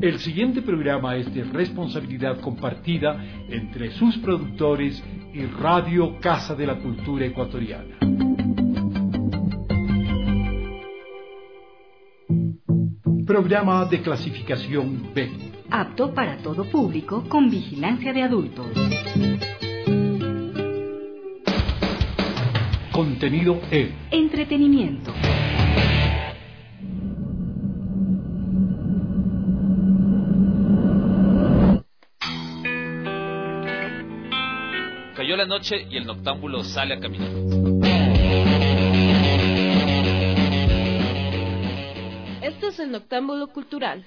El siguiente programa es de responsabilidad compartida entre sus productores y Radio Casa de la Cultura Ecuatoriana. Programa de clasificación B. Apto para todo público con vigilancia de adultos. Contenido E. Entretenimiento. Cayó la noche y el noctámbulo sale a caminar. Esto es el Noctámbulo Cultural.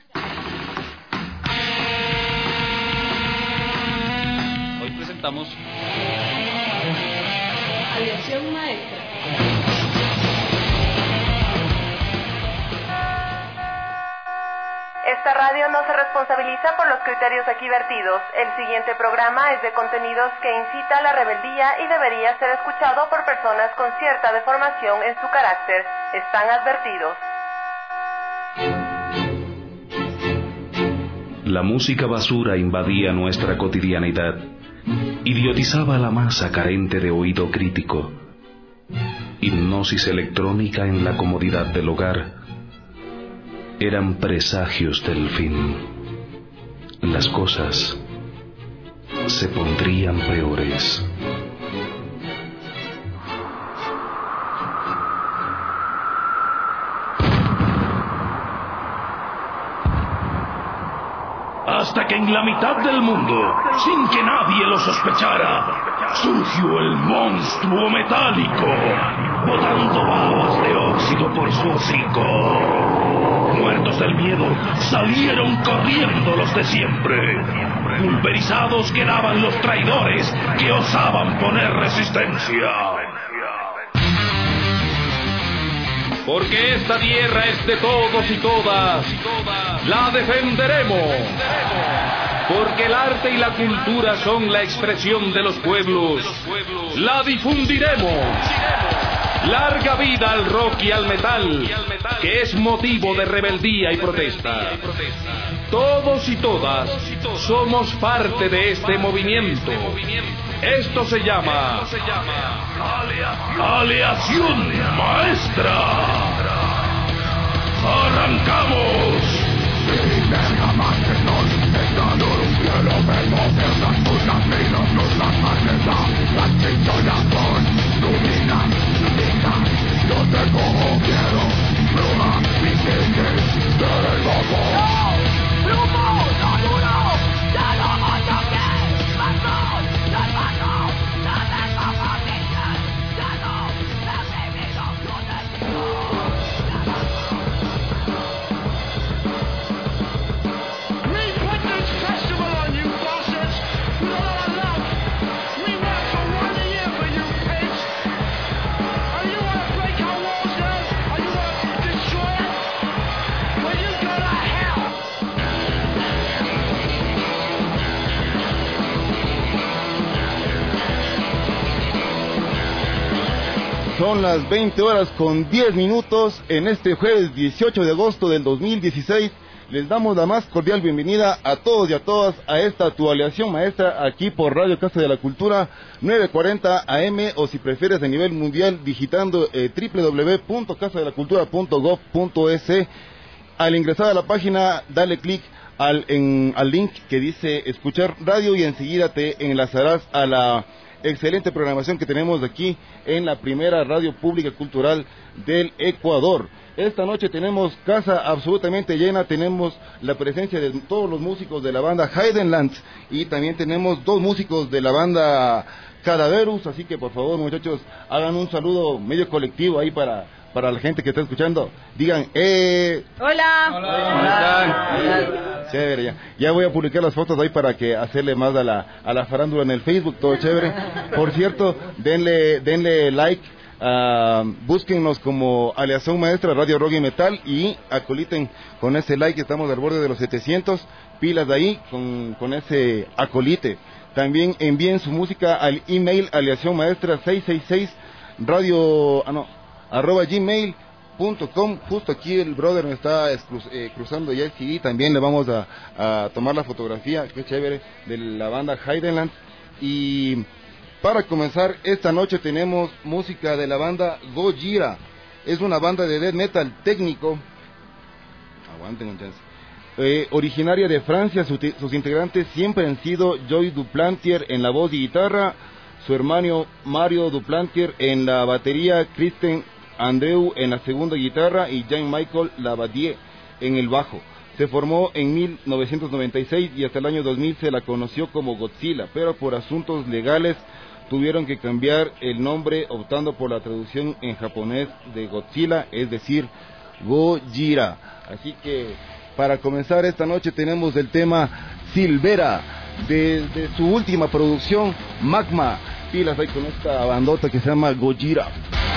Hoy presentamos Aleación Maestra. Esta radio no se responsabiliza por los criterios aquí vertidos. El siguiente programa es de contenidos que incita a la rebeldía y debería ser escuchado por personas con cierta deformación en su carácter. Están advertidos. La música basura invadía nuestra cotidianidad, idiotizaba a la masa carente de oído crítico. Hipnosis electrónica en la comodidad del hogar. Eran presagios del fin. Las cosas se pondrían peores. Hasta que en la mitad del mundo, sin que nadie lo sospechara, surgió el monstruo metálico, botando babas de óxido por su hocico. Muertos del miedo, salieron corriendo los de siempre. Pulverizados quedaban los traidores que osaban poner resistencia. Porque esta tierra es de todos y todas, la defenderemos. Porque el arte y la cultura son la expresión de los pueblos, la difundiremos. Larga vida al rock y al metal, que es motivo de rebeldía y protesta. Todos y todas somos parte de este movimiento. Esto se llama Aleación Maestra. ¡Arrancamos! Yo te cojo, quiero pluma, mi gente, del loco. ¡No! ¡Plumo! ¡No duro! ¡Ya no toques! ¡Pasó! ¡No pasó! ¡No te comprometas! ¡Ya no! ¡Me he vivido con el We put this festival on you, bosses, with a lot of love. We work for 1 year for you, pigs. Are you want to break our walls down? Are you want to destroy it? Well, you go to hell. Son las 20 horas con 10 minutos en este jueves 18 de agosto del 2016. Les damos la más cordial bienvenida a todos y a todas a esta tu Aleación Maestra aquí por Radio Casa de la Cultura 940 AM, o si prefieres a nivel mundial digitando www.casadelacultura.gov.es. Al ingresar a la página dale clic al link que dice escuchar radio y enseguida te enlazarás a la excelente programación que tenemos aquí en la primera radio pública cultural del Ecuador. Esta noche tenemos casa absolutamente llena, tenemos la presencia de todos los músicos de la banda Heidenland y también tenemos 2 músicos de la banda Cadaverus, así que por favor muchachos hagan un saludo medio colectivo ahí para la gente que está escuchando. Digan, Hola. Hola. Chévere, ya voy a publicar las fotos ahí para que hacerle más a la farándula en el Facebook, todo chévere. Por cierto, denle like. Búsquennos como Aleación Maestra Radio Rock y Metal y acoliten con ese like. Estamos al borde de los 700 pilas de ahí con ese acolite. También envíen su música al email aleacionmaestra666 radio @gmail.com .com. Justo aquí el brother me está cruzando ya el CD, también le vamos a tomar la fotografía, qué chévere, de la banda Heidenland. Y para comenzar esta noche tenemos música de la banda Gojira. Es una banda de death metal técnico, aguanten un chance, originaria de Francia. Sus integrantes siempre han sido Joy Duplantier en la voz y guitarra, su hermano Mario Duplantier en la batería, Kristen Andreu en la segunda guitarra y Jean-Michel Labadie en el bajo. Se formó en 1996 y hasta el año 2000 se la conoció como Godzilla, pero por asuntos legales tuvieron que cambiar el nombre optando por la traducción en japonés de Godzilla, es decir, Gojira. Así que para comenzar esta noche tenemos el tema Silvera de su última producción, Magma. Pilas ahí con esta bandota que se llama Gojira.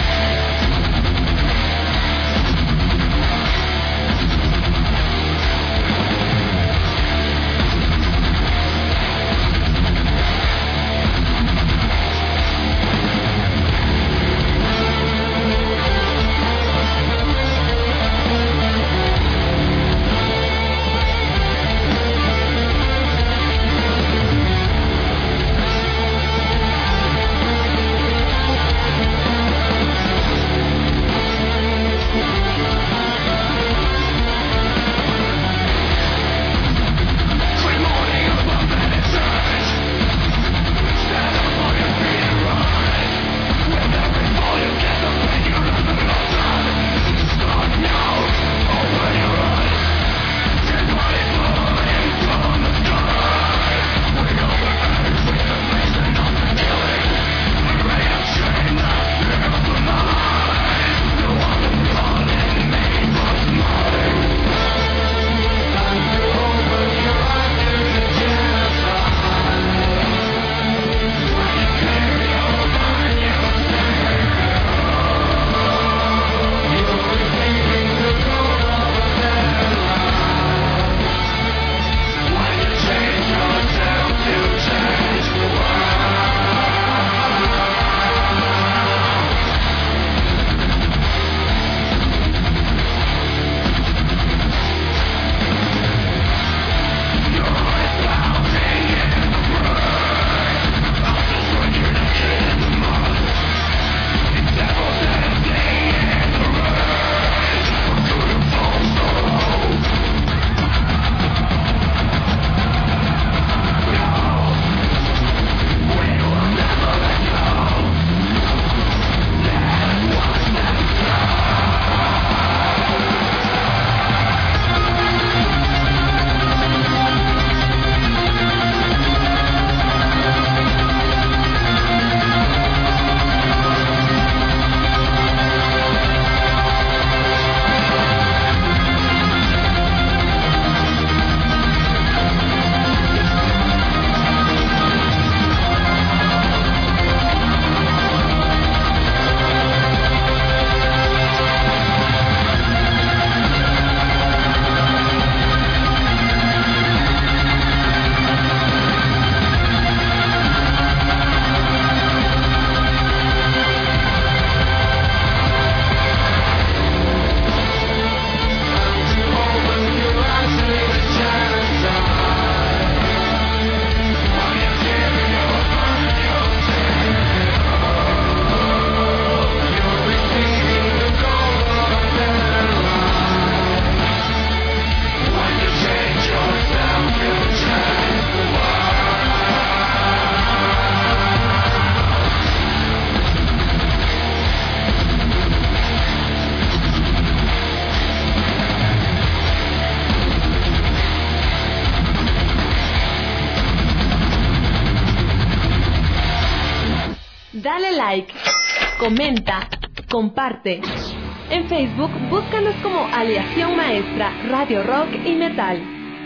Dale like, comenta, comparte. En Facebook, búscanos como Aleación Maestra, Radio Rock y Metal.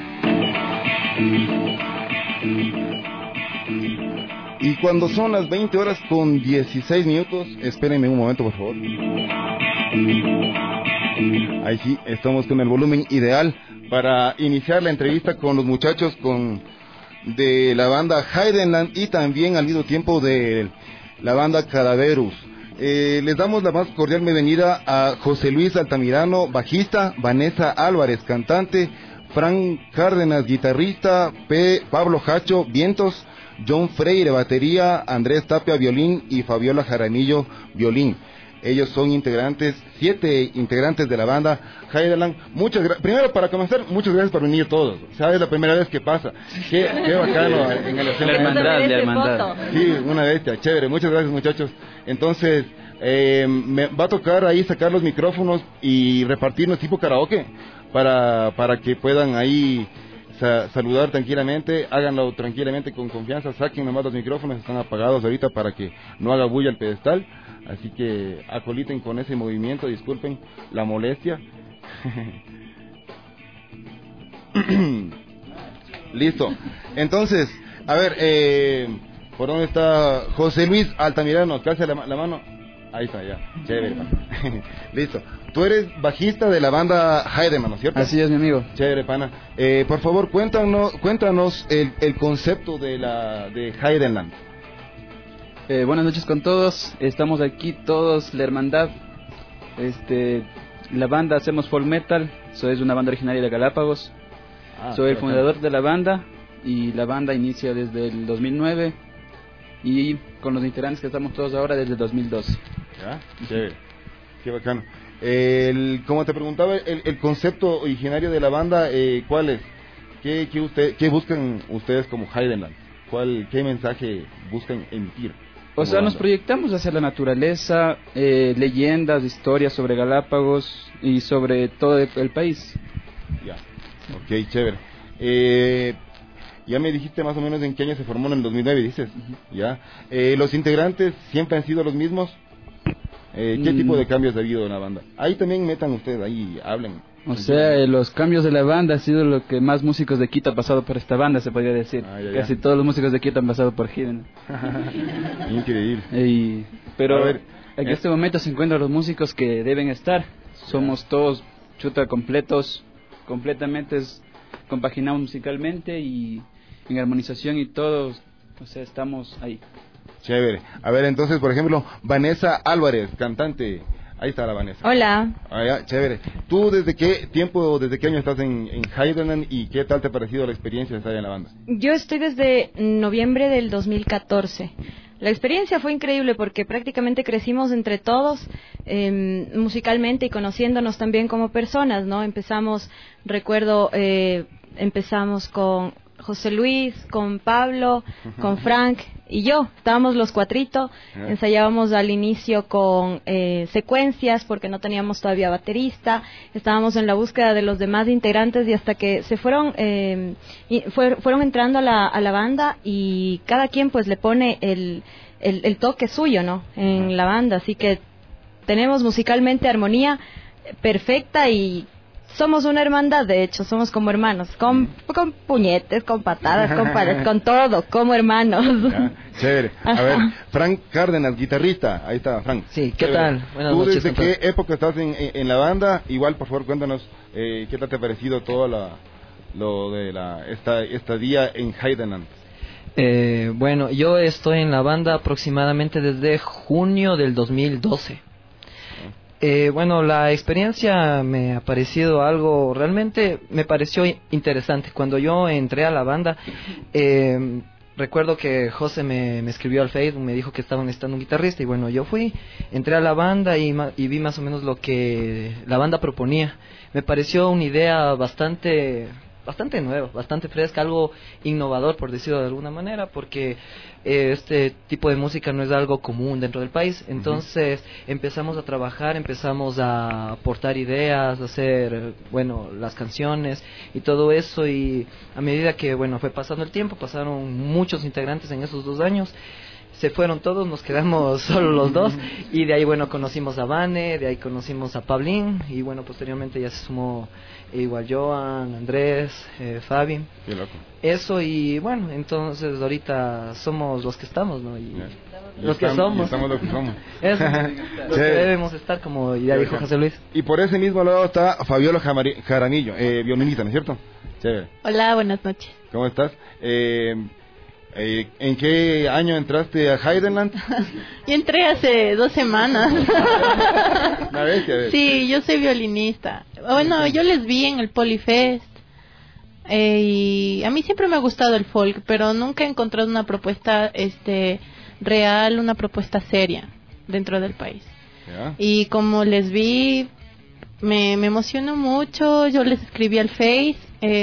Y cuando son las 20 horas con 16 minutos, espérenme un momento, por favor. Ahí sí, estamos con el volumen ideal para iniciar la entrevista con los muchachos de la banda Heidenland y también al mismo tiempo de la banda Cadaverus. Les damos la más cordial bienvenida a José Luis Altamirano, bajista, Vanessa Álvarez, cantante, Frank Cárdenas, guitarrista, Pablo Hacho, vientos, John Freire, batería, Andrés Tapia, violín y Fabiola Jaramillo, violín. Ellos son 7 integrantes de la banda Heideland. Primero, para comenzar, muchas gracias por venir todos. ¿Sabes? La primera vez que pasa. Qué bacano en el La hermandad. Sí, una bestia, chévere. Muchas gracias, muchachos. Entonces, me va a tocar ahí sacar los micrófonos y repartirnos tipo karaoke para que puedan ahí saludar tranquilamente. Háganlo tranquilamente, con confianza. Saquen nomás los micrófonos, están apagados ahorita para que no haga bulla el pedestal. Así que acoliten con ese movimiento, disculpen la molestia. Listo. Entonces, a ver, ¿por dónde está José Luis Altamirano? ¿Qué hace la mano? Ahí está, ya. Chévere. Listo. Tú eres bajista de la banda Heidemann, ¿no es cierto? Así es, mi amigo. Chévere, pana. Por favor, cuéntanos el concepto de Heidemann. Buenas noches con todos. Estamos aquí todos, la hermandad. La banda hacemos folk metal. Soy una banda originaria de Galápagos. Soy el fundador de la banda y la banda inicia desde el 2009 y con los integrantes que estamos todos ahora desde el 2012. ¿Ya? Chévere. Qué bacano. Como te preguntaba, el concepto originario de la banda, ¿cuál es? ¿Qué buscan ustedes como Heideland? ¿Qué mensaje buscan emitir? O sea, nos proyectamos hacia la naturaleza, leyendas, historias sobre Galápagos y sobre todo el país. Ya, ok, chévere. Ya me dijiste más o menos en qué año se formó, en el 2009, dices. Ya. ¿Los integrantes siempre han sido los mismos? ¿Qué tipo de cambios ha habido en la banda? Ahí también metan ustedes, ahí hablen. O sea, los cambios de la banda ha sido lo que más músicos de Quito han pasado por esta banda, se podría decir. Casi todos los músicos de Quito han pasado por Heidemann. Increíble. Pero en este momento se encuentran los músicos que deben estar. Somos todos completos, completamente compaginados musicalmente y en armonización y todos, o sea, estamos ahí. Chévere. A ver, entonces, por ejemplo, Vanessa Álvarez, cantante. Ahí está la Vanessa. Hola. Ya, chévere. ¿Tú desde qué año estás en Heidemann y qué tal te ha parecido la experiencia de estar en la banda? Yo estoy desde noviembre del 2014. La experiencia fue increíble porque prácticamente crecimos entre todos musicalmente y conociéndonos también como personas, ¿no? Empezamos con José Luis, con Pablo, con Frank y yo. Estábamos los cuatrito, ensayábamos al inicio con secuencias porque no teníamos todavía baterista, estábamos en la búsqueda de los demás integrantes y hasta que se fueron entrando a la banda y cada quien pues le pone el toque suyo, ¿no? En la banda, así que tenemos musicalmente armonía perfecta y somos una hermandad, de hecho, somos como hermanos, con puñetes, con patadas, con pares, con todo, como hermanos. Ya, chévere. A ver, Frank Cárdenas, guitarrista, ahí está, Frank. Sí, ¿qué tal? Buenas ¿Tú noches. desde qué época estás en la banda? Igual, por favor, cuéntanos qué tal te ha parecido todo lo de esta estadía en Heidemann. Bueno, yo estoy en la banda aproximadamente desde junio del 2012. Bueno, la experiencia me ha parecido algo, realmente me pareció interesante. Cuando yo entré a la banda, recuerdo que José me escribió al Facebook, me dijo que estaban necesitando un guitarrista y bueno, yo entré a la banda y vi más o menos lo que la banda proponía. Me pareció una idea bastante nueva, bastante fresca, algo innovador, por decirlo de alguna manera, porque este tipo de música no es algo común dentro del país. Entonces empezamos a trabajar, empezamos a aportar ideas, a hacer, las canciones y todo eso, y a medida que, fue pasando el tiempo, pasaron muchos integrantes en esos 2 años. Se fueron todos, nos quedamos solo los dos y de ahí conocimos a Vane, de ahí conocimos a Pablín y posteriormente ya se sumó igual Joan, Andrés, Fabi. Qué loco. Eso y entonces ahorita somos los que estamos, ¿no? Los que somos. Estamos los que somos. Eso, los que debemos estar, como ya dijo José Luis. Y por ese mismo lado está Fabiola Jaramillo, violinista, ¿no es cierto? Chévere. Hola, buenas noches. ¿Cómo estás? ¿En qué año entraste a Heideland? Yo entré hace 2 semanas. Una bestia, sí, yo soy violinista. Bueno, yo les vi en el Polyfest. Y a mí siempre me ha gustado el folk, pero nunca he encontrado una propuesta real, una propuesta seria dentro del país. ¿Ya? Y como les vi, me emocionó mucho. Yo les escribí al Face,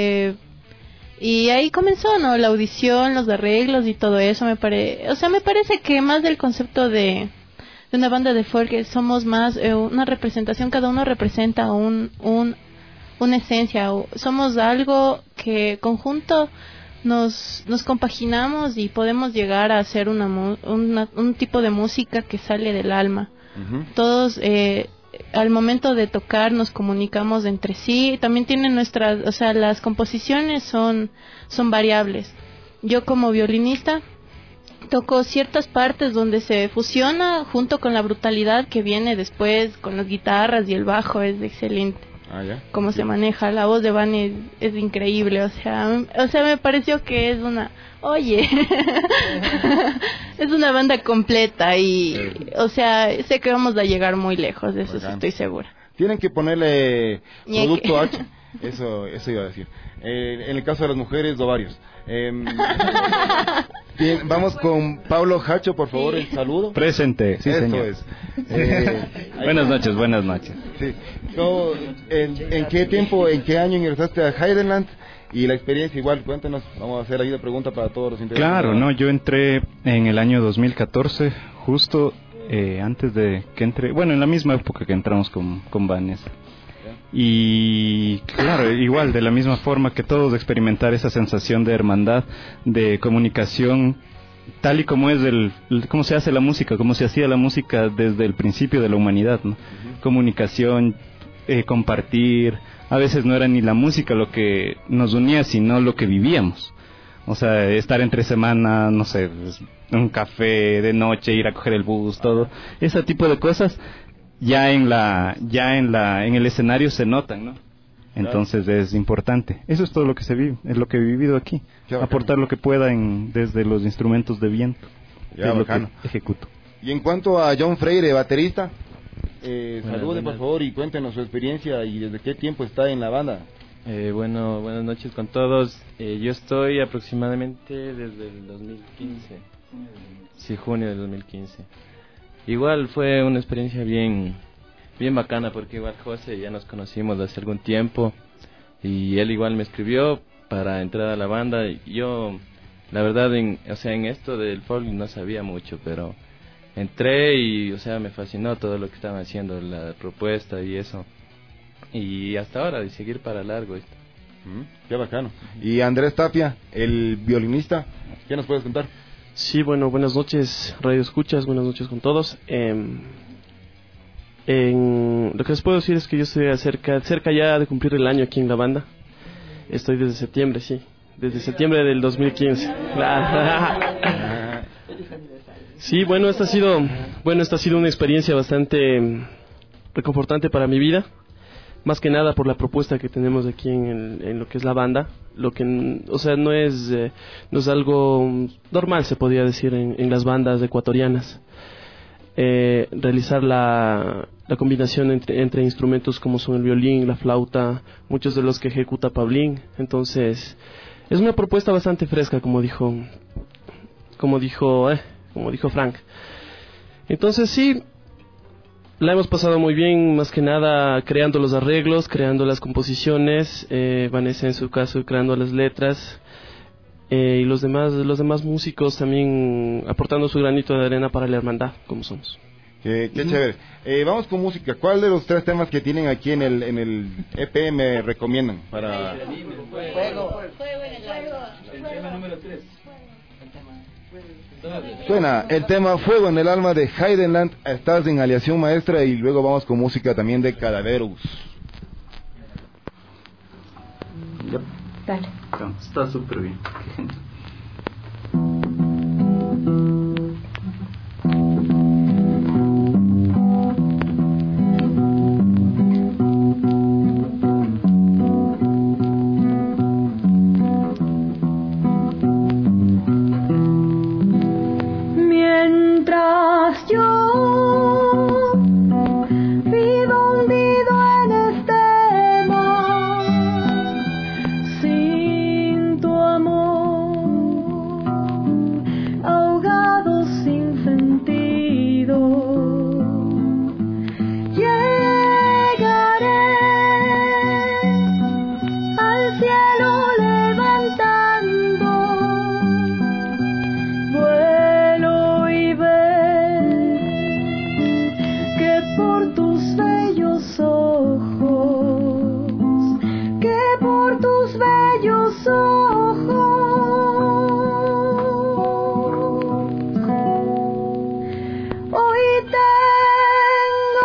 y ahí comenzó, ¿no? La audición, los arreglos y todo eso. Me parece que más del concepto de una banda de folk, somos más una representación. Cada uno representa una esencia. Somos algo que conjunto nos compaginamos y podemos llegar a hacer un tipo de música que sale del alma. Uh-huh. Todos al momento de tocar nos comunicamos entre sí. También tienen las composiciones son variables. Yo como violinista toco ciertas partes donde se fusiona junto con la brutalidad que viene después con las guitarras y el bajo. Es excelente. Cómo se maneja. La voz de Van es increíble. O sea, me pareció que es es una banda completa y, sé que vamos a llegar muy lejos, de eso estoy segura. Tienen que ponerle producto H. Eso iba a decir. En el caso de las mujeres, ovarios. Bien, vamos con Pablo Hacho, por favor, el saludo. Presente, sí, eso señor. Es. Buenas noches. Sí. ¿En qué tiempo, en qué año ingresaste a Heideland? Y la experiencia igual, cuéntanos, vamos a hacer ahí la pregunta para todos los interesados. Claro, yo entré en el año 2014, justo antes de que entré, en la misma época que entramos con Vanessa. Y claro, igual, de la misma forma que todos, experimentar esa sensación de hermandad, de comunicación, tal y como es cómo se hace la música, cómo se hacía la música desde el principio de la humanidad, ¿no? Uh-huh. Comunicación, compartir. A veces no era ni la música lo que nos unía, sino lo que vivíamos. O sea, estar entre semana, no sé, un café de noche, ir a coger el bus, todo ese tipo de cosas. Ya en el escenario se notan, ¿no? Entonces es importante. Eso es todo lo que se vive, es lo que he vivido aquí. Aportar lo que pueda desde los instrumentos de viento. Es lo que ejecuto. Y en cuanto a John Freire, baterista, salude por favor y cuéntenos su experiencia y desde qué tiempo está en la banda. Buenas noches con todos. Yo estoy aproximadamente desde el 2015. Sí, junio del 2015. Igual fue una experiencia bien bacana, porque igual José ya nos conocimos hace algún tiempo y él igual me escribió para entrar a la banda. Yo, la verdad, en esto del folk no sabía mucho, pero entré y, me fascinó todo lo que estaban haciendo, la propuesta y eso. Y hasta ahora, de seguir para largo esto. Qué bacano. Y Andrés Tapia, el violinista, ¿qué nos puedes contar? Sí, buenas noches, Radio Escuchas, buenas noches con todos. Lo que les puedo decir es que yo estoy cerca ya de cumplir el año aquí en la banda. Estoy desde septiembre, desde septiembre del 2015. Sí, esta ha sido una experiencia bastante reconfortante para mi vida. Más que nada por la propuesta que tenemos aquí en lo que es la banda. Lo que, no es algo normal, se podría decir, en las bandas ecuatorianas. Realizar la combinación entre instrumentos como son el violín, la flauta, muchos de los que ejecuta Pablín. Entonces, es una propuesta bastante fresca, como dijo Frank. Entonces, sí, la hemos pasado muy bien, más que nada creando los arreglos, creando las composiciones, Vanessa en su caso creando las letras, y los demás músicos también aportando su granito de arena para la hermandad, como somos. Qué chévere. Vamos con música. ¿Cuál de los 3 temas que tienen aquí en el EP me recomiendan? Para... Fuego en el alma. El tema número 3. Suena el tema Fuego en el alma de Heideland. Estás en Aleación Maestra y luego vamos con música también de Cadaverus. Dale. Está súper bien. cielo levantando vuelo y ver que por tus bellos ojos, que por tus bellos ojos hoy tengo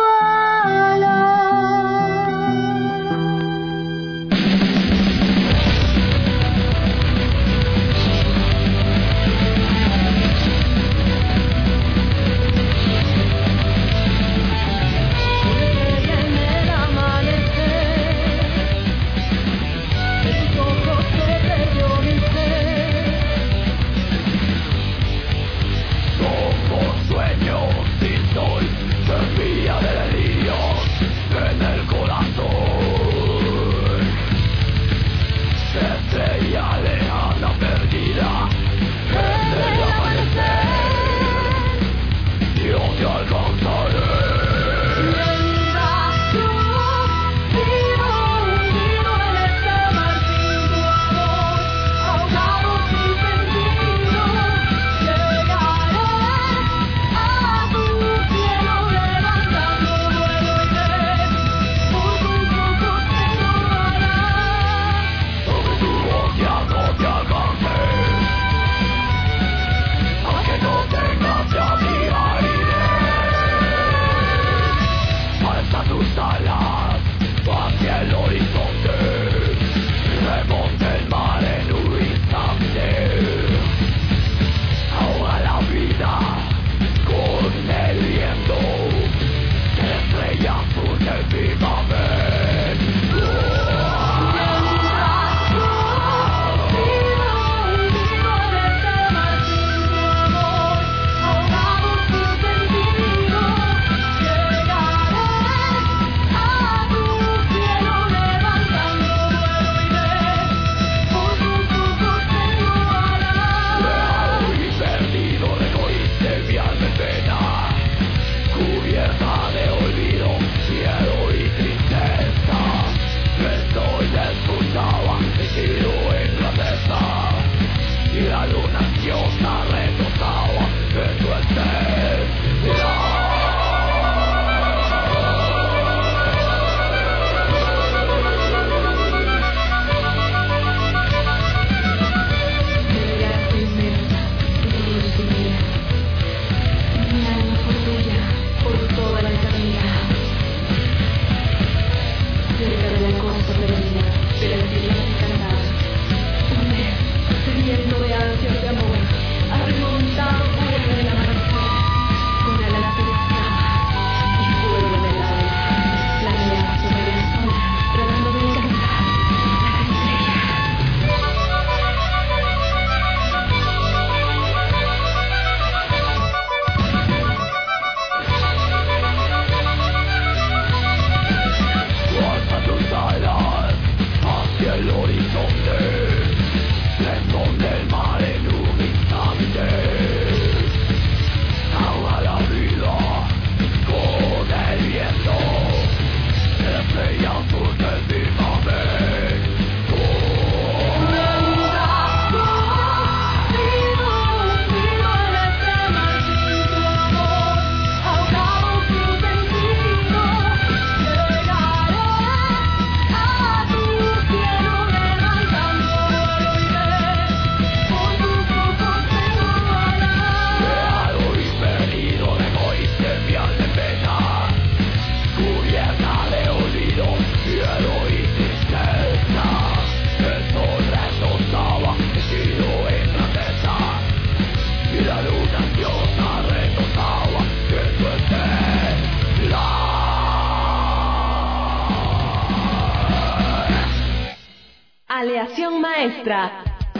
Aleación Maestra,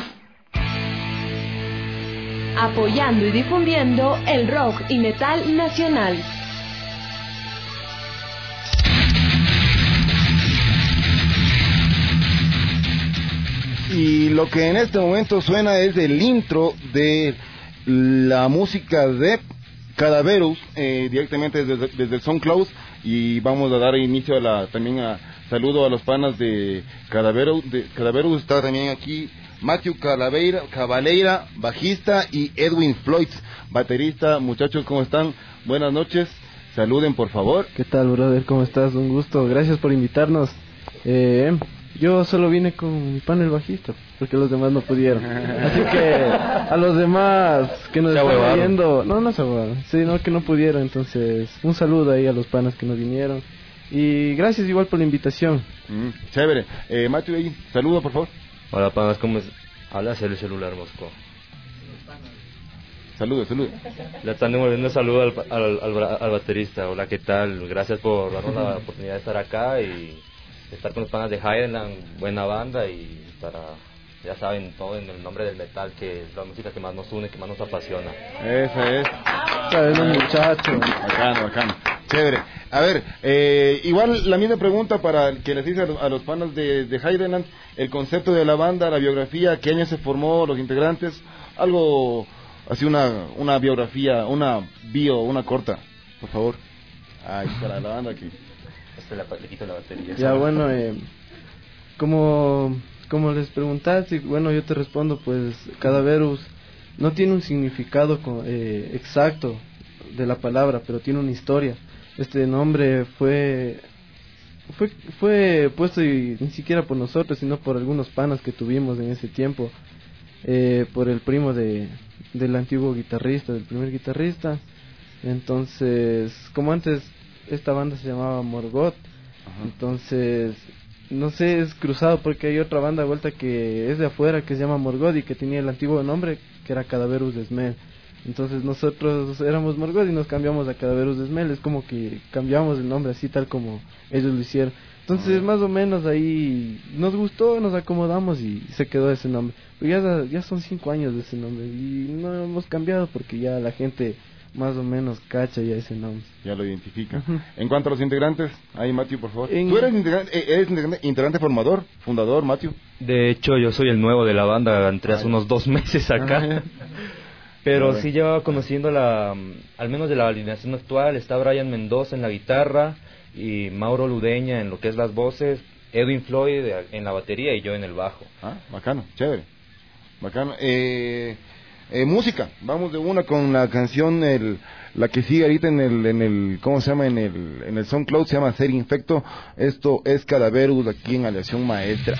apoyando y difundiendo el rock y metal nacional. Y lo que en este momento suena es el intro de la música de Cadaverous, directamente desde el SoundCloud, y vamos a dar inicio también a Saludo a los panas de Cadaverus, está también aquí Matthew Cabaleira, bajista, y Edwin Floyd, baterista. Muchachos, ¿cómo están? Buenas noches, saluden por favor. ¿Qué tal, brother? ¿Cómo estás? Un gusto, gracias por invitarnos. Yo solo vine con mi pana el bajista, porque los demás no pudieron. Así que a los demás que nos están viendo, no se aguaron, sino que no pudieron. Entonces, un saludo ahí a los panas que nos vinieron. Y gracias igual por la invitación. Chévere. Matthew, ahí, saludo por favor. Hola, panas, ¿cómo es? Habla el celular, Mosco. Saludos. Le están devolviendo saludo al baterista. Hola, ¿qué tal? Gracias por darnos la oportunidad de estar acá y estar con los panas de Highland, buena banda, y para, ya saben, todo en el nombre del metal, que es la música que más nos une, que más nos apasiona. Esa es. Muchachos. Bacano. Chévere. A ver, igual la misma pregunta para que les hice a los panas de Highland, el concepto de la banda, la biografía, qué año se formó, los integrantes, algo así, una biografía, una corta, por favor. Ahí para la banda aquí. Le quito la batería. Ya, bueno, como les preguntaste, bueno, yo te respondo, pues Cadaverus no tiene un significado exacto de la palabra, pero tiene una historia. Este nombre fue puesto, y ni siquiera por nosotros, sino por algunos panas que tuvimos en ese tiempo, por el primo del antiguo guitarrista, del primer guitarrista. Entonces, como antes esta banda se llamaba Morgoth, entonces no sé, es cruzado, porque hay otra banda de vuelta que es de afuera que se llama Morgoth y que tenía el antiguo nombre que era Cadaverus de Smell. Entonces nosotros éramos Morgoth y nos cambiamos a Cadaverus de Smell. Es como que cambiamos el nombre así tal como ellos lo hicieron. Entonces más o menos ahí nos gustó, nos acomodamos y se quedó ese nombre. Pero ya son 5 años de ese nombre y no hemos cambiado porque ya la gente más o menos cacha ya ese nombre. Ya lo identifica. En cuanto a los integrantes, ahí Matthew, por favor. ¿Tú eres integrante fundador, Matthew? De hecho, yo soy el nuevo de la banda, entré hace unos 2 meses acá. Pero sí llevaba conociendo al menos de la alineación actual. Está Brian Mendoza en la guitarra y Mauro Ludeña en lo que es las voces, Edwin Floyd en la batería y yo en el bajo. Bacano, chévere. Bacano. Música, vamos de una con la canción, la que sigue ahorita en el ¿cómo se llama? En el SoundCloud, se llama Ser Infecto. Esto es Cadaverus aquí en Aleación Maestra.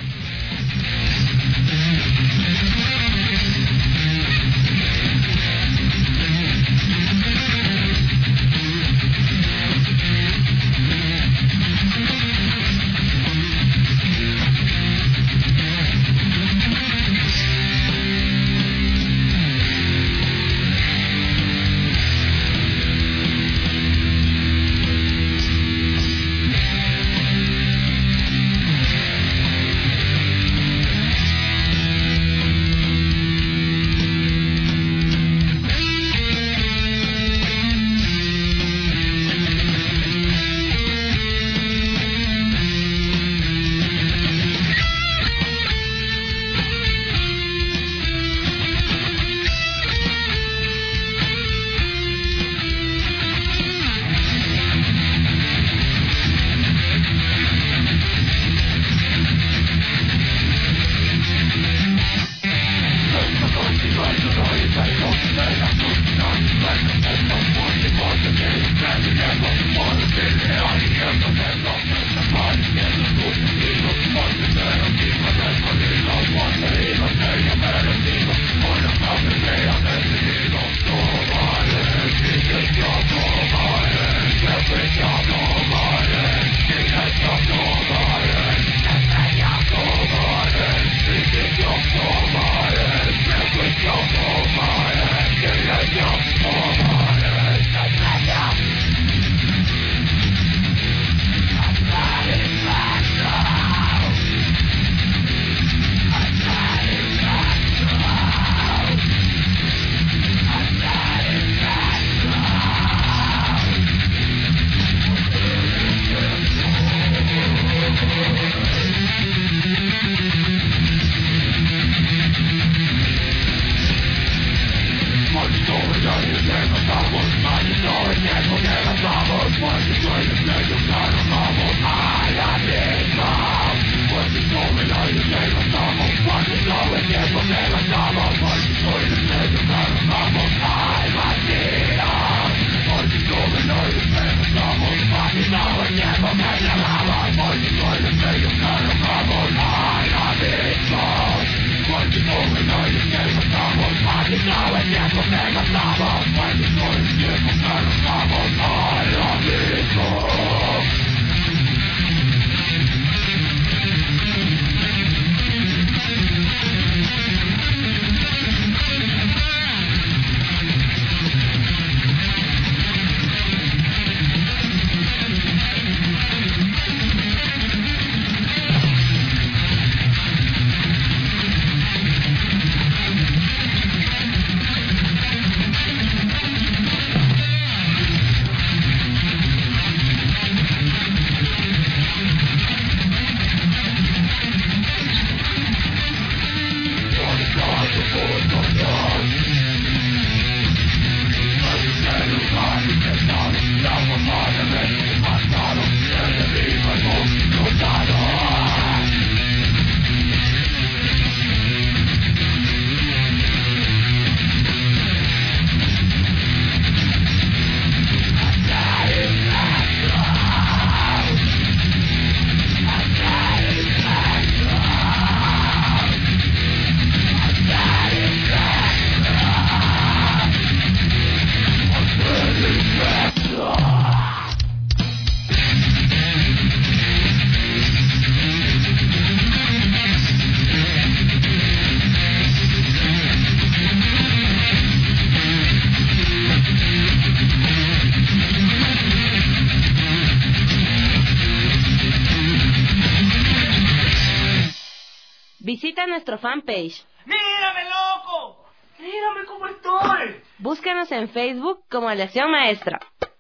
Visita nuestro fanpage. ¡Mírame, loco! ¡Mírame cómo estoy! Búscanos en Facebook como Aleación Maestra.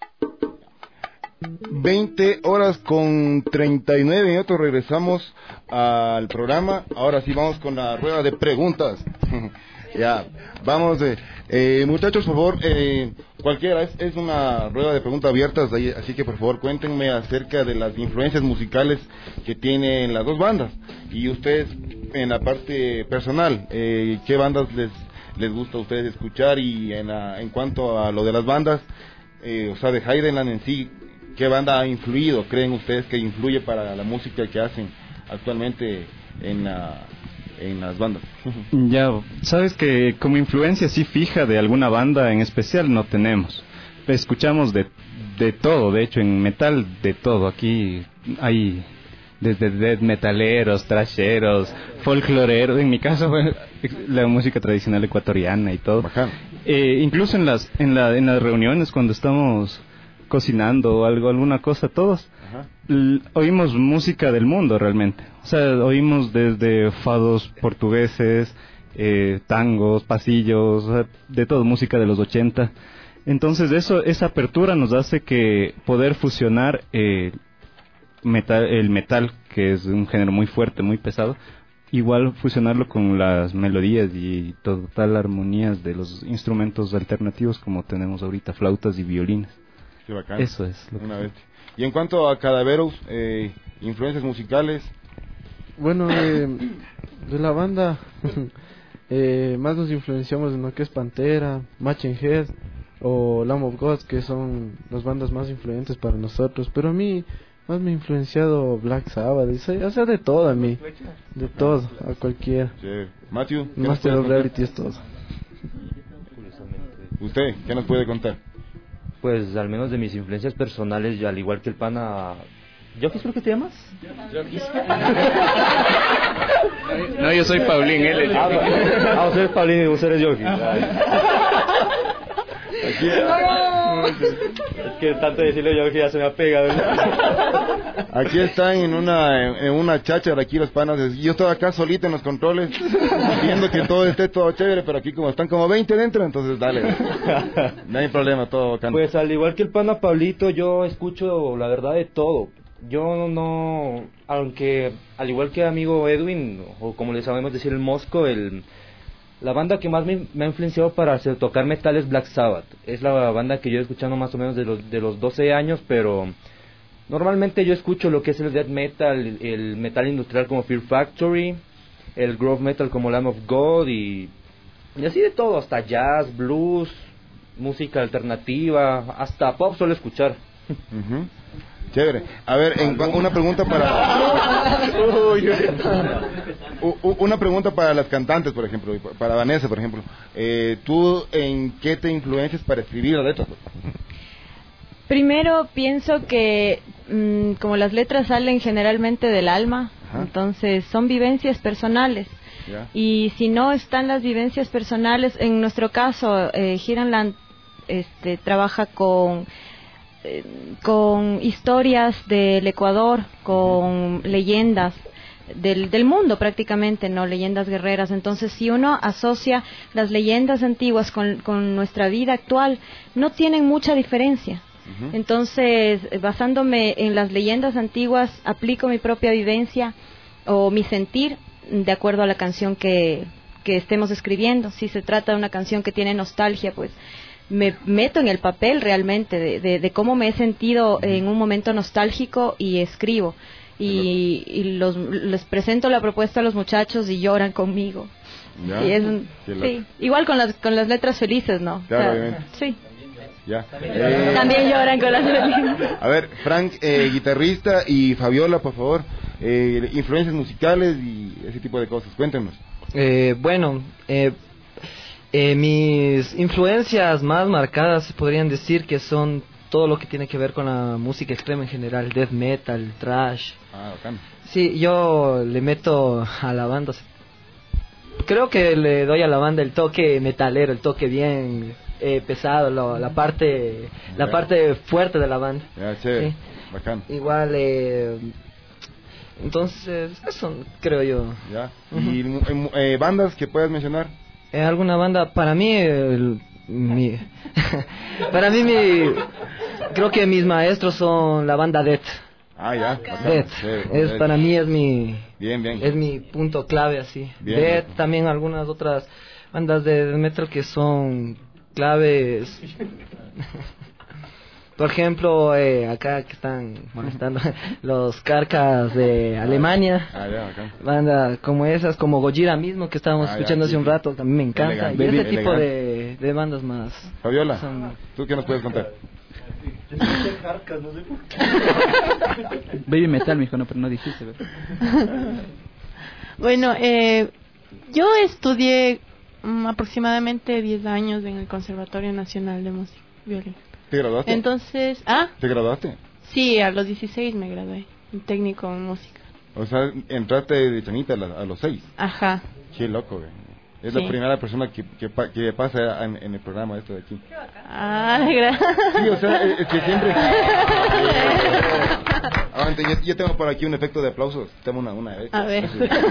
20 horas con 39 minutos, regresamos al programa. Ahora sí vamos con la rueda de preguntas. Ya, vamos, muchachos, por favor, cualquiera, es una rueda de preguntas abiertas, así que por favor cuéntenme acerca de las influencias musicales que tienen las dos bandas, y ustedes en la parte personal, qué bandas les gusta a ustedes escuchar, y en cuanto a lo de las bandas, o sea, de Heideland en sí, ¿qué banda ha influido, creen ustedes que influye para la música que hacen actualmente en las bandas? Ya, sabes que como influencia así fija de alguna banda en especial no tenemos. Escuchamos de todo, de hecho en metal de todo. Aquí hay desde death metaleros, trasheros, folcloreros. En mi caso la música tradicional ecuatoriana y todo. Incluso en las reuniones cuando estamos cocinando o alguna cosa, todos oímos música del mundo realmente. O sea, oímos desde fados portugueses, tangos, pasillos, o sea, de todo, música de los 80. Entonces esa apertura nos hace que poder fusionar el metal, que es un género muy fuerte, muy pesado, igual fusionarlo con las melodías y total armonías de los instrumentos alternativos como tenemos ahorita, flautas y violines. Qué bacán. Eso es una vez. Y en cuanto a Cadaverous, influencias musicales. Bueno, de la banda más nos influenciamos en lo que es Pantera, Machine Head o Lamb of God, que son las bandas más influyentes para nosotros. Pero a mí más me ha influenciado Black Sabbath, o sea, de todo a mí, de todo, a cualquiera. Sí. Matthew, Master of Reality es todo. ¿Usted qué nos puede contar? Pues al menos de mis influencias personales, y al igual que el pana... ¿Jokis creo que te llamas? No, yo soy Paulín, él es vos eres Paulín y vos eres Jokis. Es que tanto decirle Jokis ya se me ha pegado. Aquí están en una cháchara, aquí los panas. Yo estoy acá solito en los controles, viendo que todo esté todo chévere, pero aquí como están como 20 dentro, entonces dale. No hay problema, todo bacán. Pues al igual que el pana Pablito, yo escucho la verdad de todo. Yo no, aunque al igual que amigo Edwin, o como le sabemos decir el Mosco, la banda que más me ha influenciado para tocar metal es Black Sabbath. Es la banda que yo he escuchado más o menos de los 12 años, pero normalmente yo escucho lo que es el death metal, el metal industrial como Fear Factory, el groove metal como Lamb of God y así de todo, hasta jazz, blues, música alternativa, hasta pop suelo escuchar. Chévere. A ver, una pregunta para una pregunta para las cantantes, por ejemplo, para Vanessa, por ejemplo. ¿Tú en qué te influencias para escribir las letras? Primero pienso que como las letras salen generalmente del alma, entonces son vivencias personales. Y si no están las vivencias personales, en nuestro caso, Hiranland trabaja con historias del Ecuador, con leyendas del mundo prácticamente, no leyendas guerreras. Entonces, si uno asocia las leyendas antiguas con nuestra vida actual, no tienen mucha diferencia. Entonces, basándome en las leyendas antiguas, aplico mi propia vivencia o mi sentir de acuerdo a la canción que estemos escribiendo. Si se trata de una canción que tiene nostalgia, pues me meto en el papel realmente de cómo me he sentido en un momento nostálgico y escribo. Y les presento la propuesta a los muchachos y lloran conmigo. Y es sí, igual con las letras felices, ¿no? Claro, o sea, obviamente. Sí. Ya. También lloran con las felices. A ver, Frank, guitarrista, y Fabiola, por favor, influencias musicales y ese tipo de cosas. Cuéntenos. Mis influencias más marcadas se podrían decir que son todo lo que tiene que ver con la música extrema en general, death metal, thrash. Bacán. Sí, yo le meto a la banda, creo que le doy a la banda el toque metalero, el toque bien pesado, la parte fuerte de la banda. Ya, chévere, sí. Bacán. Igual, entonces, eso creo yo. Ya. ¿Y bandas que puedas mencionar? ¿Alguna banda? Para mí, creo que mis maestros son la banda Death. Ya. Death. Para mí es mi bien. Es mi punto clave así. Bien, Death, bien. también algunas otras bandas de metal que son claves. Por ejemplo, acá que están molestando los Carcas de Alemania, banda como esas, como Gojira mismo que estábamos escuchando hace un rato, también me encanta. Y ese tipo de bandas más. Fabiola, ¿tú qué nos puedes contar? Carcas, no sé por qué. Baby metal, mijo, no, pero no dijiste. Bueno, yo estudié aproximadamente 10 años en el Conservatorio Nacional de Música Violín. ¿Te graduaste? Entonces, ¿Te graduaste? Sí, a los 16 me gradué, en técnico en música. O sea, entraste de chanita a los 6. Ajá. Qué loco, güey. Es Sí. la primera persona que pasa en el programa esto de aquí. Gracias. Sí, o sea, es que siempre... yo tengo por aquí un efecto de aplausos. Tengo una vez. A ver.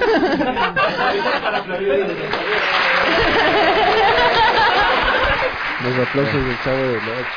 Los aplausos del Chavo del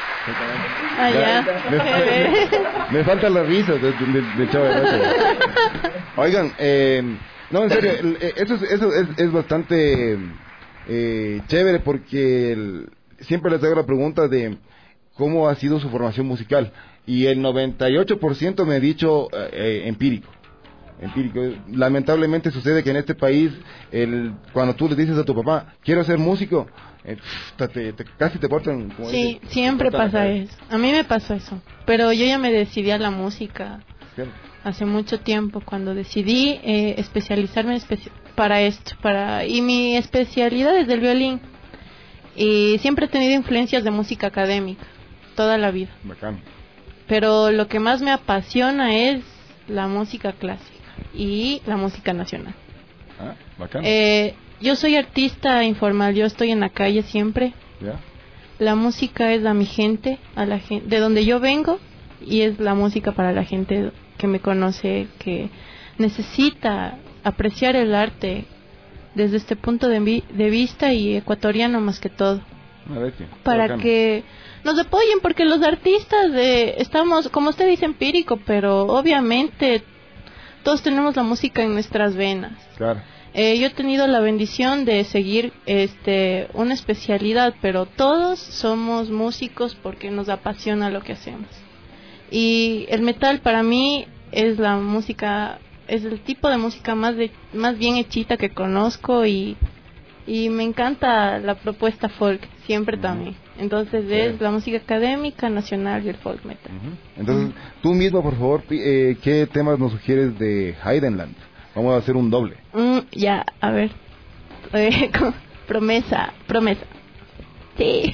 8. Me faltan las risas del Chavo del 8. Oigan, no, en serio, eso es bastante chévere porque siempre les hago la pregunta de cómo ha sido su formación musical. Y el 98% me ha dicho empírico. Lamentablemente sucede que en este país, cuando tú le dices a tu papá, quiero ser músico, casi te portan como sí, siempre pasa eso. A mí me pasó eso. Pero yo ya me decidí a la música hace mucho tiempo, cuando decidí especializarme para esto. Y mi especialidad es del violín. Y siempre he tenido influencias de música académica, toda la vida. Bacán. Pero lo que más me apasiona es la música clásica y la música nacional. Bacán. Yo soy artista informal, yo estoy en la calle siempre. ¿Ya? La música es a mi gente, a la gente de donde yo vengo, y es la música para la gente que me conoce, que necesita apreciar el arte desde este punto de vista y ecuatoriano más que todo. Para que nos apoyen, porque los artistas estamos, como usted dice, empírico, pero obviamente todos tenemos la música en nuestras venas. Claro. Yo he tenido la bendición de seguir una especialidad, pero todos somos músicos porque nos apasiona lo que hacemos. Y el metal para mí es la música es el tipo de música más bien hechita que conozco y me encanta la propuesta folk, siempre también. Entonces es la música académica, nacional y el folk metal. Entonces, tú mismo, por favor, ¿qué temas nos sugieres de Heidenland? Vamos a hacer un doble. Ya, a ver. Promesa. Sí.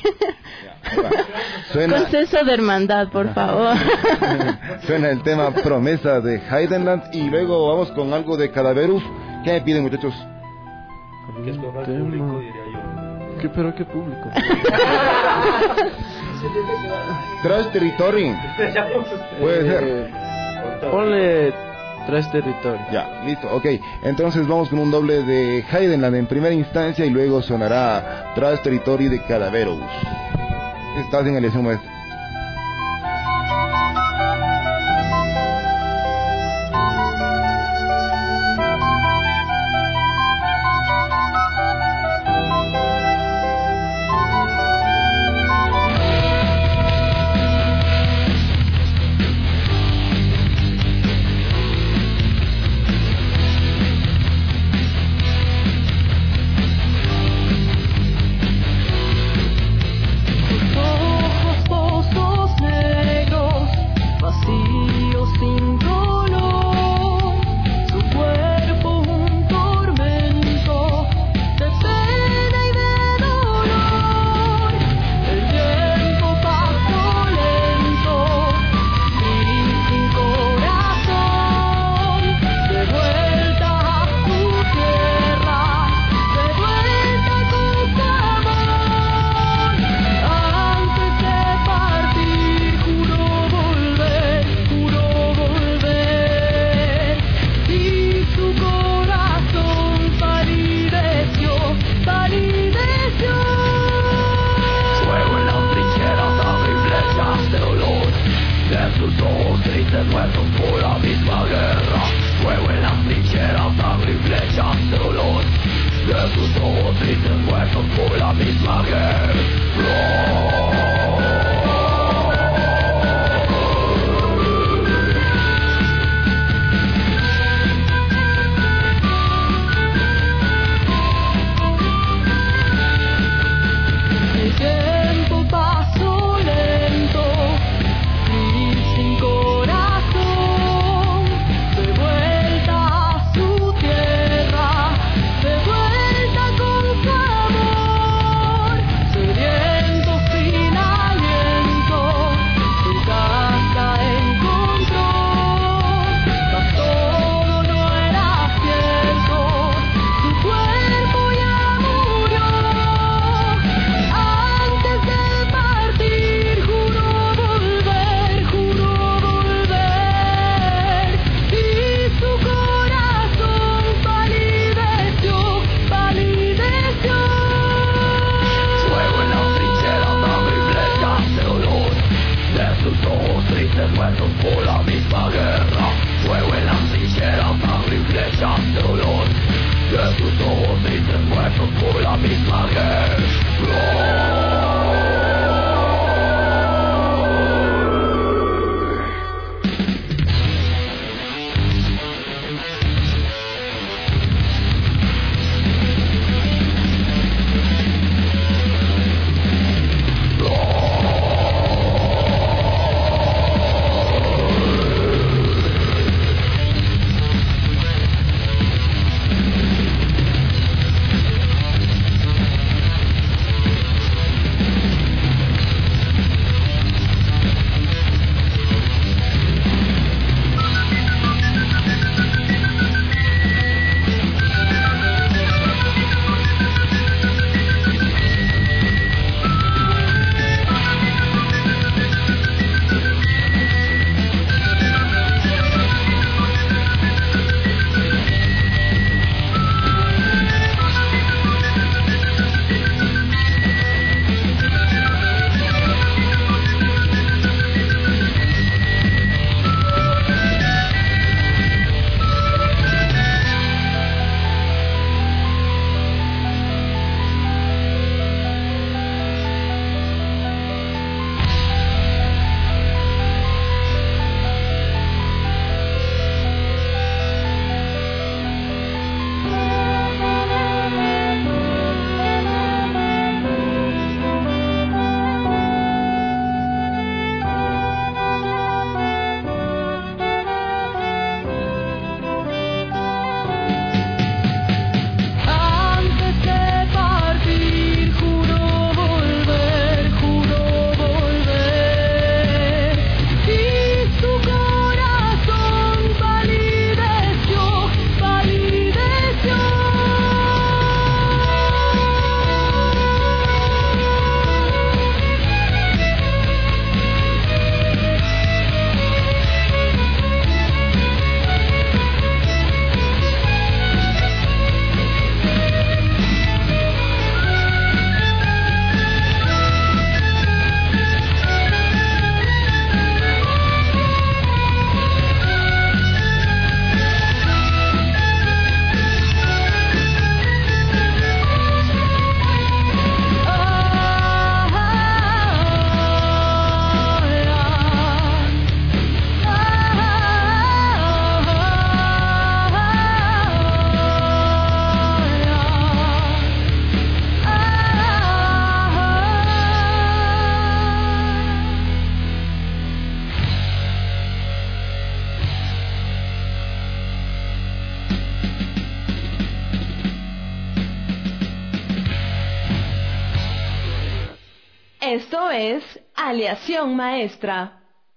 Consenso de hermandad, por favor. Suena el tema Promesa de Heidenland y luego vamos con algo de Cadaverus. ¿Qué me piden, muchachos? Que escoja el público, diría yo. ¿Pero qué público? Trash Territory. Puede ser. Ponle Trash Territory. Ya, listo, ok. Entonces vamos con un doble de Heidenland en primera instancia y luego sonará Trash Territory de Cadaverus. Estás en Aliación Maestra. Esto es Aleación Maestra.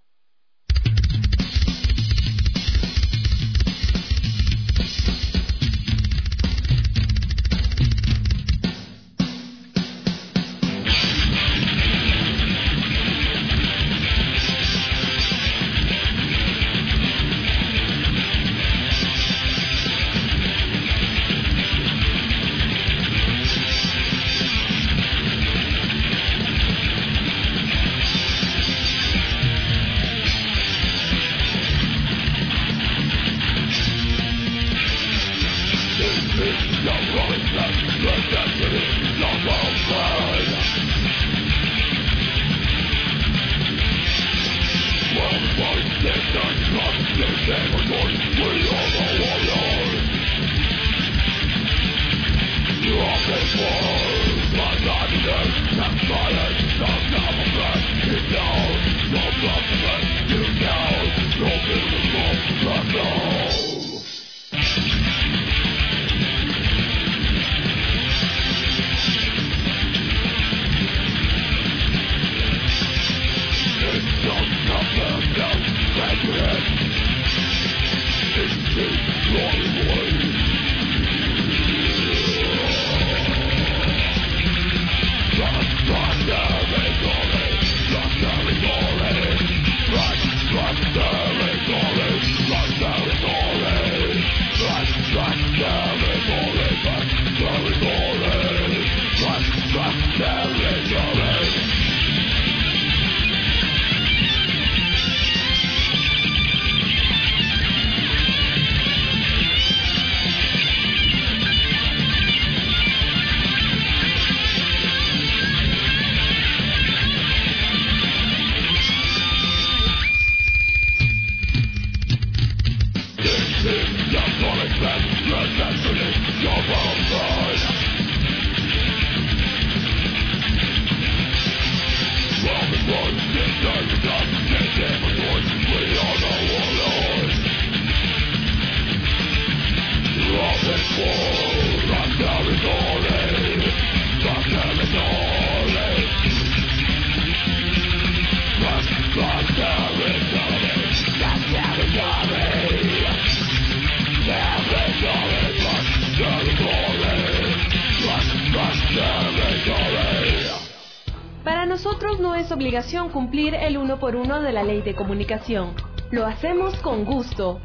Para nosotros no es obligación cumplir el 1 por 1 de la ley de comunicación. Lo hacemos con gusto.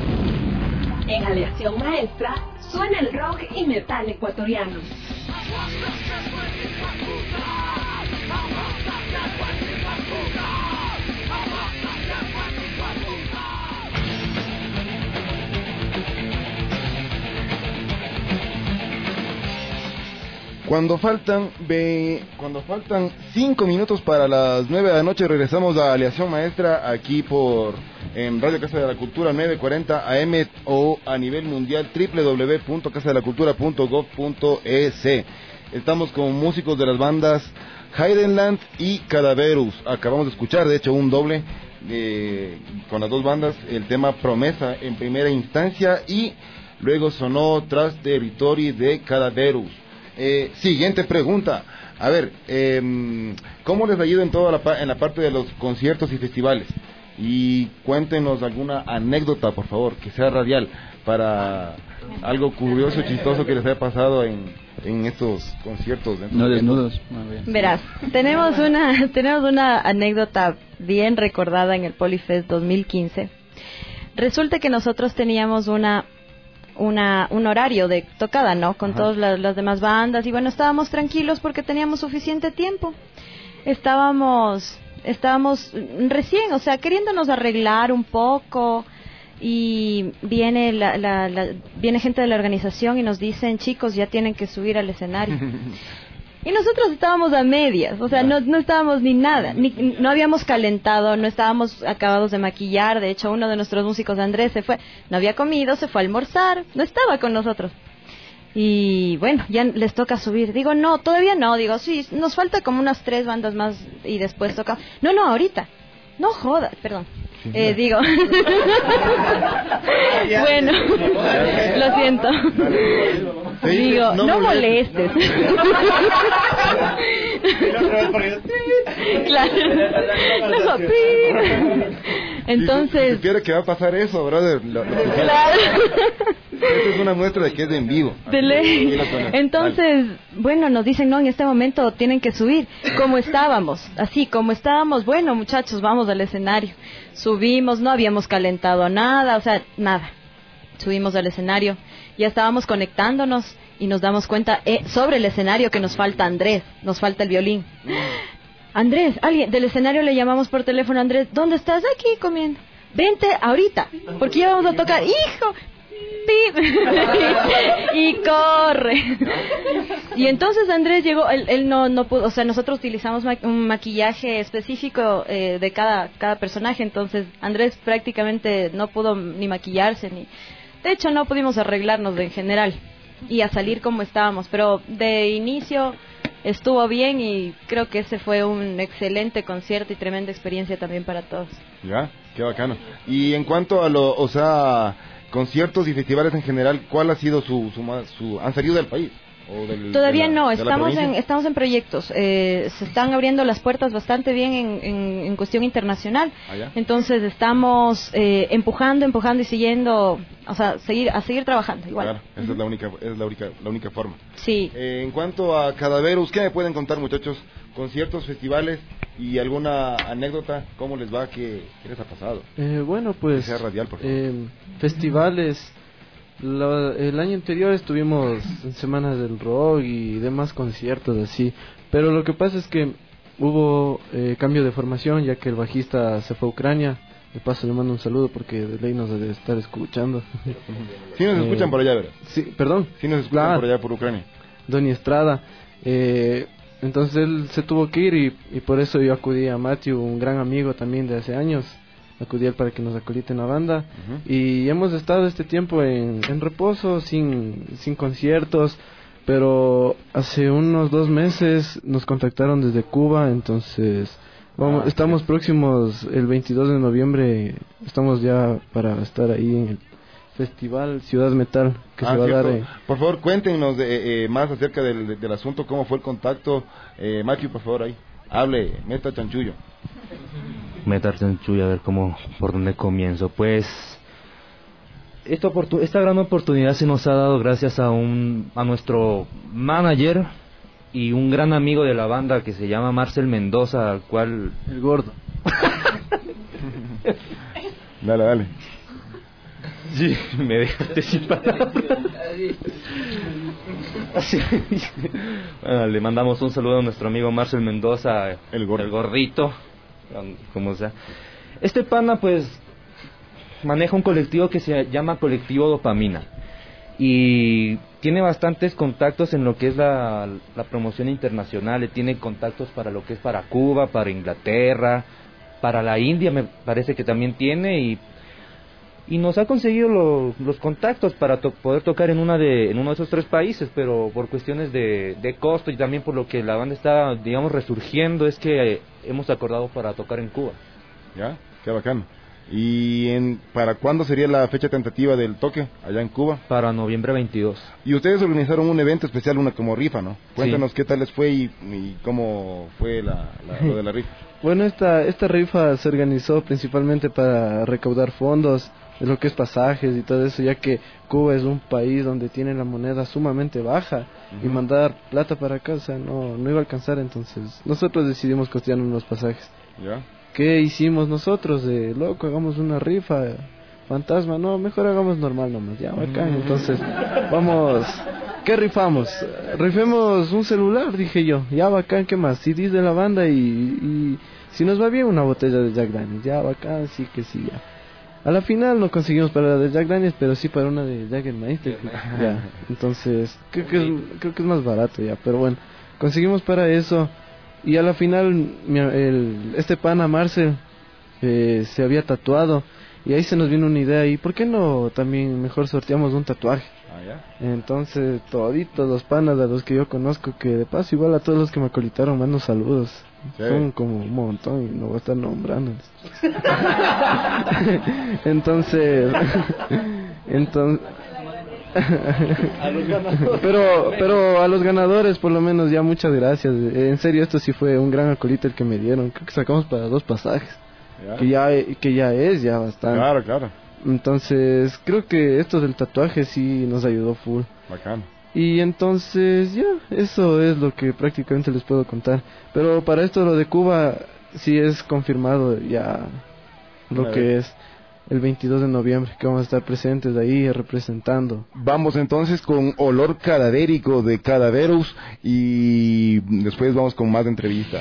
En Aleación Maestra suena el rock y metal ecuatoriano. Cuando faltan 5 minutos para las 9 de la noche, regresamos a Aleación Maestra aquí en Radio Casa de la Cultura 940 AM o a nivel mundial www.casadelacultura.gov.es. Estamos con músicos de las bandas Heidenland y Cadaverus. Acabamos de escuchar, de hecho, un doble con las dos bandas, el tema Promesa en primera instancia y luego sonó Tras Territory de Cadaverus. Siguiente pregunta. A ver, ¿cómo les ha ido en la parte de los conciertos y festivales? Y cuéntenos alguna anécdota, por favor, que sea radial, para algo curioso, chistoso que les haya pasado en estos conciertos. No desnudos. Verás, tenemos una anécdota bien recordada en el Polyfest 2015. Resulta que nosotros teníamos un horario de tocada, ¿no? Con todas las demás bandas y bueno, estábamos tranquilos porque teníamos suficiente tiempo. Estábamos recién, o sea, queriéndonos arreglar un poco y viene viene gente de la organización y nos dicen, chicos, ya tienen que subir al escenario. Y nosotros estábamos a medias, o sea, no estábamos ni nada, no habíamos calentado, no estábamos acabados de maquillar. De hecho, uno de nuestros músicos, Andrés, se fue, no había comido, se fue a almorzar, no estaba con nosotros. Y bueno, ya les toca subir. Digo, no, todavía no, digo, sí, nos falta como unas 3 bandas más y después toca. No, ahorita. No jodas, perdón. Digo. Bueno, lo siento. Digo, no molestes. Claro. Entonces... Si quiere que va a pasar eso, brother. Claro. Esta es una muestra de que es en vivo. De ley. Entonces, bueno, nos dicen, no, en este momento tienen que subir. Como estábamos, así, como estábamos, bueno, muchachos, vamos al escenario. Subimos, no habíamos calentado nada, o sea, nada. Subimos al escenario, ya estábamos conectándonos y nos damos cuenta sobre el escenario que nos falta Andrés, nos falta el violín. Andrés, alguien del escenario le llamamos por teléfono, Andrés, ¿dónde estás? Aquí comiendo. Vente ahorita, porque ya vamos a tocar. ¡Hijo! Y corre. Y entonces Andrés llegó, él no pudo, o sea, nosotros utilizamos un maquillaje específico de cada personaje, entonces Andrés prácticamente no pudo ni maquillarse, de hecho no pudimos arreglarnos en general y a salir como estábamos, pero de inicio estuvo bien y creo que ese fue un excelente concierto y tremenda experiencia también para todos. Ya, qué bacano. Y en cuanto a conciertos y festivales en general, ¿cuál ha sido han salido del país? Todavía no, estamos en proyectos, se están abriendo las puertas bastante bien en cuestión internacional, entonces estamos empujando y siguiendo, o sea, a seguir trabajando igual. Claro, esa es la única forma. Sí. En cuanto a Cadaverus, ¿qué me pueden contar, muchachos? Conciertos, festivales y alguna anécdota, ¿cómo les va? ¿Qué les ha pasado? Bueno, pues que sea radial, por favor. Festivales. El año anterior estuvimos en Semanas del Rock y demás conciertos así, pero lo que pasa es que hubo cambio de formación, ya que el bajista se fue a Ucrania. De paso le mando un saludo porque de ley nos debe estar escuchando. Sí nos escuchan por allá, ¿verdad? Sí, perdón. Sí nos escuchan por allá, por Ucrania. Donny Estrada. Entonces él se tuvo que ir y por eso yo acudí a Matthew, un gran amigo también de hace años. Acudí a él para que nos acolite en la banda. Y hemos estado este tiempo en reposo, sin conciertos, pero hace unos 2 meses nos contactaron desde Cuba, entonces estamos próximos, el 22 de noviembre, estamos ya para estar ahí en el Festival Ciudad Metal, que se va a dar... Por favor, cuéntenos más acerca del asunto, cómo fue el contacto. Matthew, por favor, ahí, hable, meta chanchullo. A ver por dónde comienzo. Pues esta gran oportunidad se nos ha dado gracias a nuestro manager y un gran amigo de la banda que se llama Marcel Mendoza, al cual... El gordo. Dale. Sí, me dejaste sin palabras. Bueno, le mandamos un saludo a nuestro amigo Marcel Mendoza, el gordito, como sea. Este pana pues maneja un colectivo que se llama Colectivo Dopamina y tiene bastantes contactos en lo que es la promoción internacional. Tiene contactos para lo que es para Cuba, para Inglaterra, para la India me parece que también tiene, y nos ha conseguido los contactos para poder tocar en uno de esos 3 países, pero por cuestiones de costo y también por lo que la banda está, digamos, resurgiendo, es que hemos acordado para tocar en Cuba. Ya, qué bacano. ¿Y para cuándo sería la fecha tentativa del toque allá en Cuba? Para noviembre 22. Y ustedes organizaron un evento especial, una como rifa, ¿no? Cuéntanos qué tal les fue y cómo fue lo de la rifa. Bueno, esta rifa se organizó principalmente para recaudar fondos de lo que es pasajes y todo eso, ya que Cuba es un país donde tiene la moneda sumamente baja y mandar plata para acá, o sea, no iba a alcanzar, entonces nosotros decidimos costearnos los pasajes. ¿Ya? ¿Qué hicimos nosotros? Loco, hagamos una rifa fantasma, no, mejor hagamos normal nomás, ya, bacán. Entonces, vamos, ¿qué rifamos? Rifemos un celular, dije yo, ya, bacán, ¿qué más? CDs de la banda y si nos va bien, una botella de Jack Daniels, ya, bacán, sí que sí, ya. A la final no conseguimos para la de Jack Daniels, pero sí para una de Jägermeister. Ya. Entonces, creo que es más barato ya, pero bueno, conseguimos para eso. Y a la final, este pana Marcel se había tatuado. Y ahí se nos vino una idea. ¿Y por qué no también mejor sorteamos un tatuaje? Entonces, toditos los panas a los que yo conozco, que de paso igual a todos los que me acolitaron, mando saludos. Sí. Son como un montón y no voy a estar nombrándolos. A los ganadores. Pero a los ganadores, por lo menos, ya muchas gracias. En serio, esto sí fue un gran acolito el que me dieron. Creo que sacamos para 2 pasajes. Que ya es bastante. Claro. Entonces, creo que esto del tatuaje sí nos ayudó full. Bacán. Y entonces, eso es lo que prácticamente les puedo contar. Pero para esto, lo de Cuba, sí es confirmado ya lo que es el 22 de noviembre, que vamos a estar presentes ahí representando. Vamos entonces con Olor Cadavérico de Cadaverus y después vamos con más entrevista.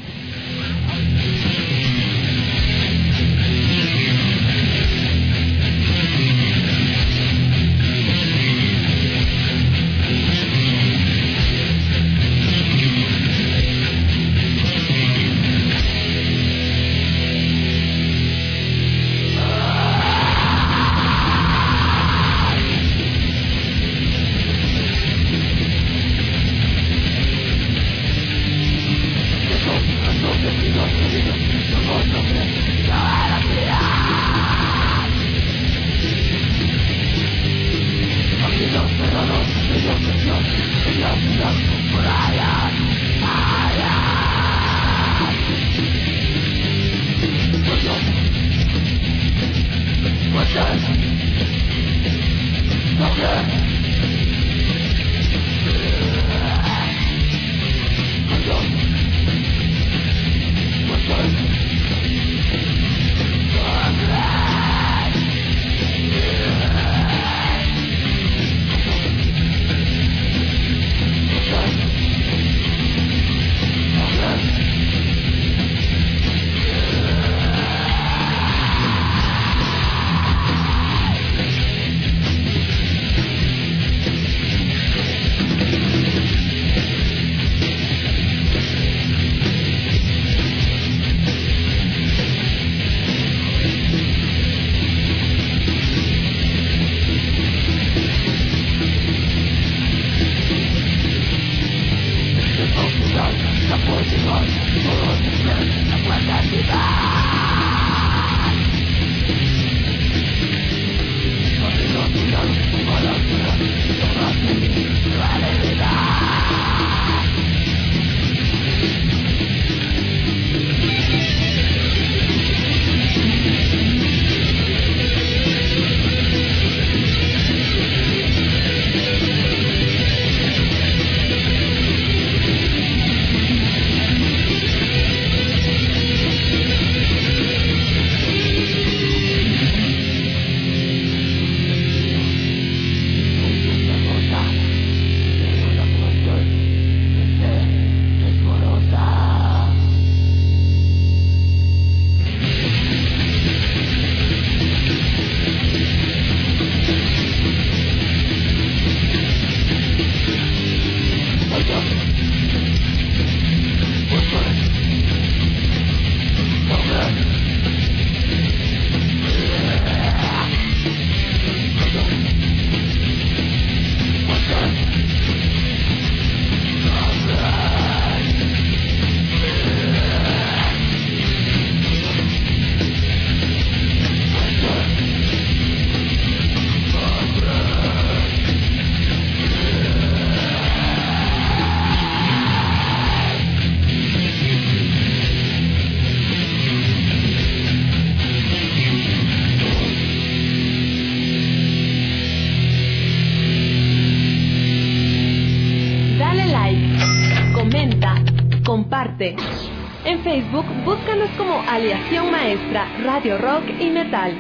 comparte. En Facebook, búscanos como Aleación Maestra, Radio Rock y Metal.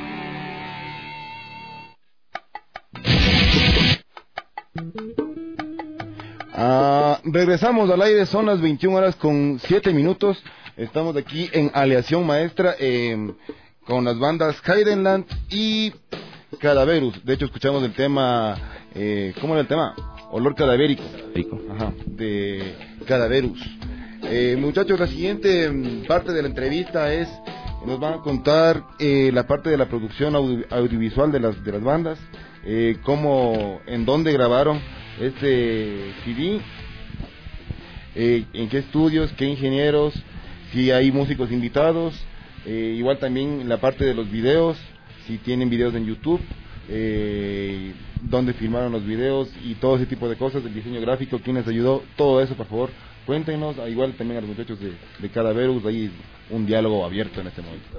Regresamos al aire, son las 21:07. Estamos aquí en Aleación Maestra con las bandas Heidenland y Cadaverus. De hecho, escuchamos el tema, ¿cómo era el tema? Olor cadavérico. Ajá, de Cadaverus. Muchachos, la siguiente parte de la entrevista nos van a contar la parte de la producción audiovisual de las bandas, en dónde grabaron este CD, en qué estudios, qué ingenieros, si hay músicos invitados, igual también la parte de los videos, si tienen videos en YouTube, dónde filmaron los videos y todo ese tipo de cosas, el diseño gráfico, quién les ayudó, todo eso, por favor, cuéntenos. Igual también a los muchachos de Cadaverus, ahí un diálogo abierto en este momento.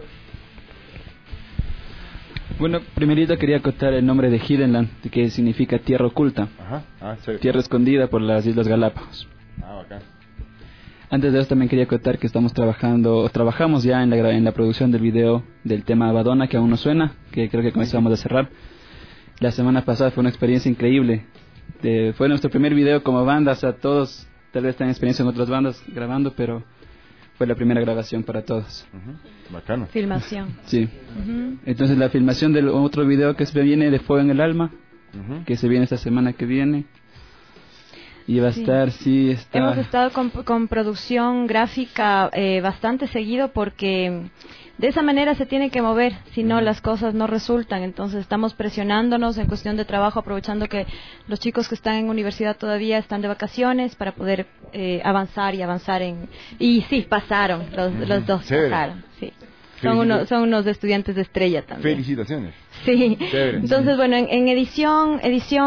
Bueno, primerito quería acotar el nombre de Hiddenland, que significa tierra oculta. Tierra escondida por las Islas Galápagos. Bacán. Antes de eso también quería acotar que trabajamos ya en la producción del video del tema Badona, que aún no suena, que creo que con eso vamos a cerrar. La semana pasada fue una experiencia increíble. Fue nuestro primer video como banda, o sea, todos tal vez tengan experiencia en otras bandas grabando, pero fue la primera grabación para todos. Bacano. Filmación. Sí. Entonces la filmación del otro video que se viene de Fuego en el Alma, que se viene esta semana que viene. Y va a estar, Hemos estado con producción gráfica bastante seguido porque de esa manera se tiene que mover, si no las cosas no resultan. Entonces estamos presionándonos en cuestión de trabajo, aprovechando que los chicos que están en universidad todavía están de vacaciones para poder avanzar en... Y sí, pasaron, los dos pasaron, sí. Son unos estudiantes de estrella también. Felicitaciones. Sí. Chévere. Entonces, bueno, en edición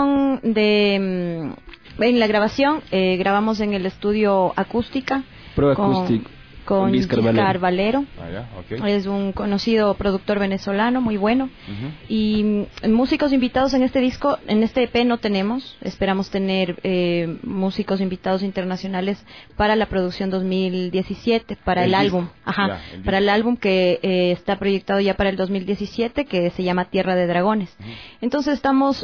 en la grabación, grabamos en el estudio Acústica. Pro Acoustic. Con Giscar Valero. Okay. Es un conocido productor venezolano, muy bueno. Y músicos invitados en este disco, en este EP no tenemos. Esperamos tener músicos invitados internacionales para la producción 2017, para el álbum. Para el álbum que está proyectado ya para el 2017, que se llama Tierra de Dragones. Entonces estamos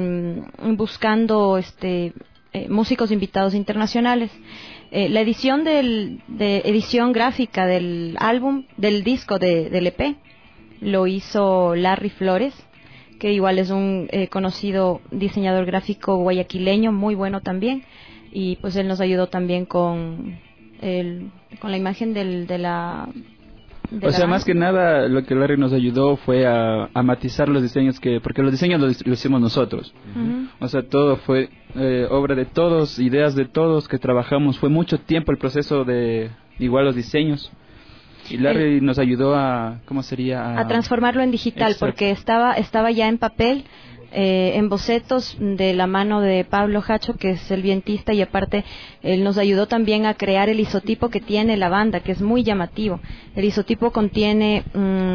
buscando músicos invitados internacionales. La edición de edición gráfica del álbum, del disco del EP, lo hizo Larry Flores, que igual es un conocido diseñador gráfico guayaquileño, muy bueno también, y pues él nos ayudó también con la imagen de la... más que nada lo que Larry nos ayudó fue a matizar los diseños, porque los diseños los hicimos nosotros. O sea, todo fue obra de todos, ideas de todos que trabajamos. Fue mucho tiempo el proceso de igual los diseños. Y Larry nos ayudó a transformarlo en digital. Exacto. Porque estaba ya en papel, en bocetos de la mano de Pablo Hacho, que es el vientista, y aparte él nos ayudó también a crear el isotipo que tiene la banda, que es muy llamativo. El isotipo contiene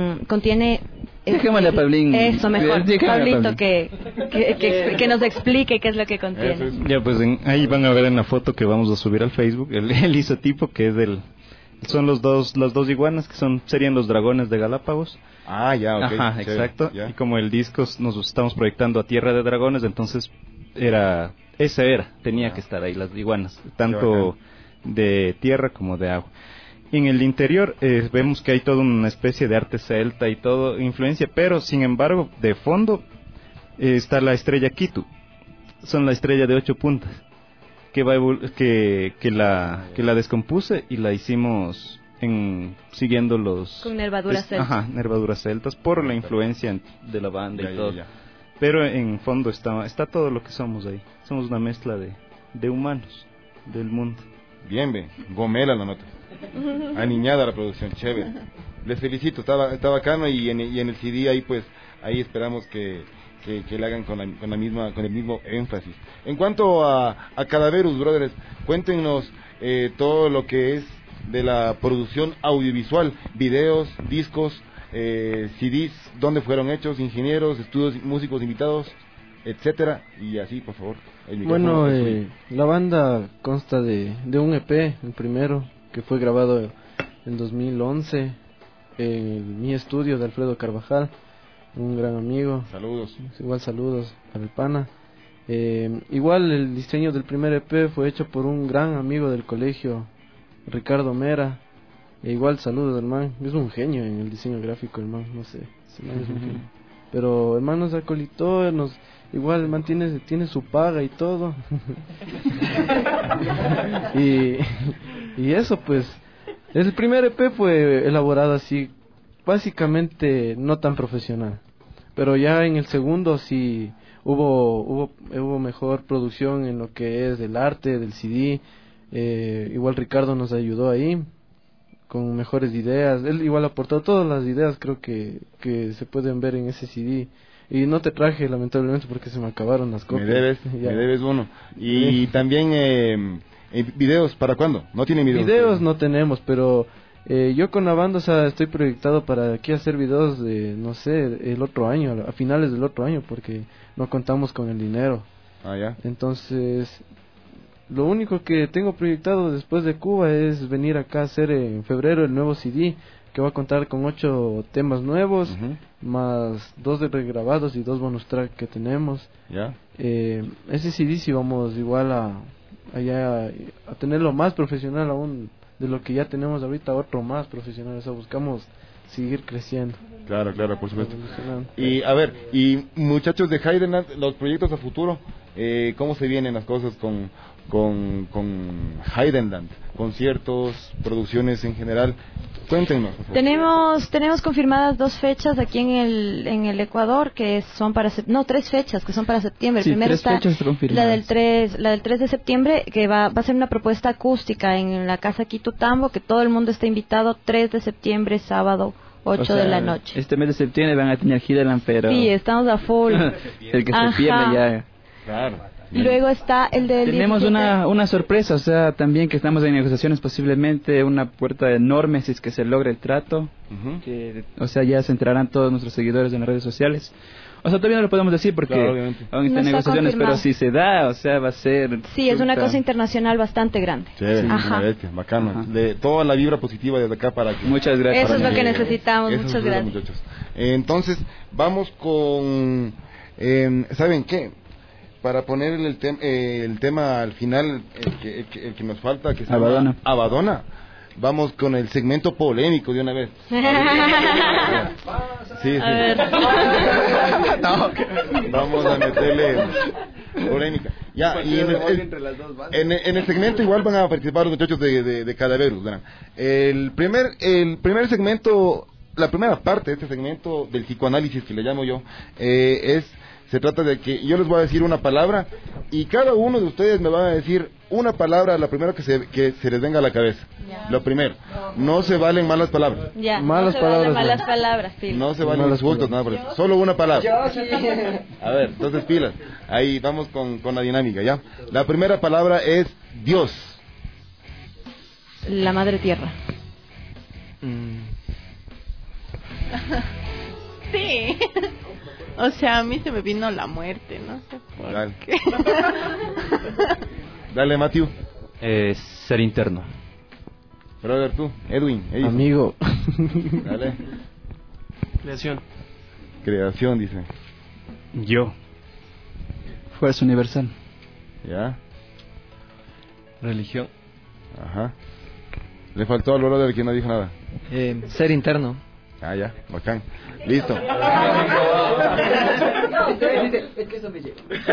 déjame a Pablín. Eso, mejor. Pablito, que nos explique qué es lo que contiene. Ya, pues ahí van a ver en la foto que vamos a subir al Facebook el isotipo, que es son las dos iguanas, que serían los dragones de Galápagos. Ya, ok. Ajá, exacto. Ya. Y como el disco nos estamos proyectando a Tierra de Dragones, entonces tenía que estar ahí las iguanas, tanto de tierra como de agua. Y en el interior vemos que hay toda una especie de arte celta y todo, influencia, pero sin embargo, de fondo está la estrella Kitu. Son la estrella de 8 puntas, que la descompuse y la hicimos siguiendo con nervaduras celtas. Nervaduras celtas, por la influencia de la banda y todo. Pero en fondo está todo lo que somos ahí. Somos una mezcla de humanos, del mundo. Bien, gomela la nota. Aniñada la producción, chévere. Les felicito, está bacano, y en el CD ahí esperamos que la hagan con el mismo énfasis. En cuanto a Cadaverus, brothers, cuéntenos todo lo que es de la producción audiovisual, videos, discos, CDs, dónde fueron hechos, ingenieros, estudios, músicos invitados, etcétera, y así, por favor. Bueno, la banda consta de un EP, el primero, que fue grabado en 2011 en mi estudio de Alfredo Carvajal, un gran amigo. Saludos. Igual saludos para el pana. Igual el diseño del primer EP fue hecho por un gran amigo del colegio, Ricardo Mera. Igual saludos, hermano. Es un genio en el diseño gráfico, hermano. No sé, es un genio. Pero hermano nos acolitó, igual el man tiene su paga y todo. y eso, pues, el primer EP fue elaborado así, básicamente no tan profesional. Pero ya en el segundo sí hubo mejor producción en lo que es del arte, del CD. Igual Ricardo nos ayudó ahí con mejores ideas. Él igual aportó todas las ideas, creo que se pueden ver en ese CD. Y no te traje, lamentablemente, porque se me acabaron las copias. Me debes uno. Y también videos, ¿para cuándo? ¿No tiene videos? Videos no tenemos, pero yo con la banda, o sea, estoy proyectado para aquí hacer videos de, no sé, el otro año, a finales del otro año, porque no contamos con el dinero. Ya. Entonces, lo único que tengo proyectado después de Cuba es venir acá a hacer en febrero el nuevo CD, que va a contar con 8 temas nuevos, más 2 de regrabados y 2 bonus track que tenemos. Ya. Ese CD sí vamos igual a tenerlo más profesional aún de lo que ya tenemos ahorita, otro más profesional. O sea, buscamos seguir creciendo. Claro, por supuesto. Y a ver, y muchachos de Heidenland, los proyectos a futuro, ¿cómo se vienen las cosas con Heidenland? Conciertos, producciones en general. Cuéntenos. Tenemos confirmadas 2 fechas aquí en el Ecuador que son para 3 fechas que son para septiembre. Sí, Primero está la del 3 de septiembre, que va a ser una propuesta acústica en la Casa Quitutambo, que todo el mundo está invitado. 3 de septiembre, sábado, 8 de la noche. Este mes de septiembre van a tener Heidenland, pero sí, estamos a full. El que se pierde ya. Claro. Luego está el del Tenemos 17. una sorpresa, o sea, también que estamos en negociaciones, posiblemente una puerta enorme si es que se logra el trato. Que, o sea, ya se enterarán todos nuestros seguidores en las redes sociales. O sea, todavía no lo podemos decir porque aún están en negociaciones, pero si se da, o sea, va a ser... Sí, es una cosa internacional bastante grande. Chévere, bacano. De toda la vibra positiva desde acá para que... Muchas gracias. Eso es lo que necesitamos, muchas gracias. Muchachos. Entonces, vamos con... ¿saben qué? Para poner el tema al final, el que nos falta, que se llama Abadona. Vamos con el segmento polémico de una vez. Sí. A ver. Vamos a meterle polémica. Ya, y en el segmento igual van a participar los muchachos de Cadaverus, ¿verdad? El primer segmento, la primera parte de este segmento del psicoanálisis que le llamo yo, se trata de que yo les voy a decir una palabra y cada uno de ustedes me va a decir una palabra, la primera que se les venga a la cabeza. Lo primero, no se valen malas palabras. Malas palabras, sí. No se valen insultos, nada por eso. Solo una palabra. A ver, entonces pilas. Ahí vamos con la dinámica, ¿ya? La primera palabra es Dios. La madre tierra. Sí. O sea, a mí se me vino la muerte, no sé por qué. Dale, Matthew. Ser interno. Brother, tú. Edwin. Amigo. Dale. Creación, dice. Yo. Fuerza universal. Ya. Religión. Ajá. Le faltó al brother que no dijo nada. Ser interno. Ya, bacán. Listo. Es que eso me llega.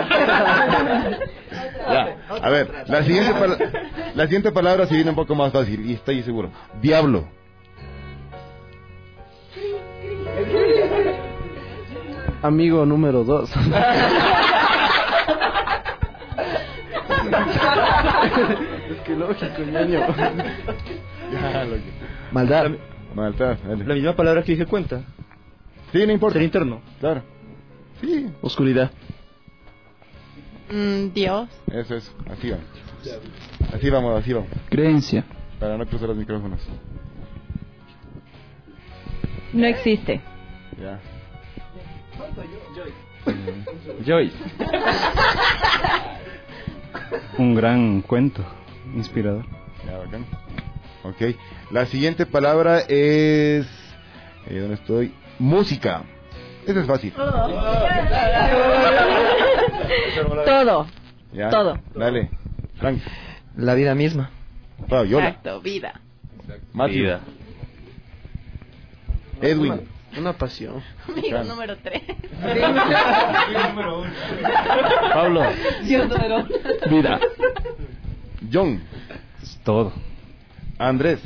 Ya, a ver, la siguiente palabra se viene un poco más fácil y estoy seguro. Diablo. Amigo número 2. Es que lógico, ñaño. Ya, Maldad. Dale. La misma palabra que dije cuenta. Sí, no importa. Ser interno. Claro. Sí. Oscuridad. Dios. Eso es. Así vamos. Creencia. Para no cruzar los micrófonos. No existe. Ya. Joy. Un gran cuento inspirador. Ya, bacán. Ok. La siguiente palabra es... ¿dónde estoy? Música. Eso es fácil. Todo. ¿Ya? Todo. Dale. Frank. La vida misma. Exacto, vida. Matthew. Vida. Edwin. Una pasión. Amigo número 3. número 1. Pablo. Dios número 1. Vida. John. Es todo. Andrés.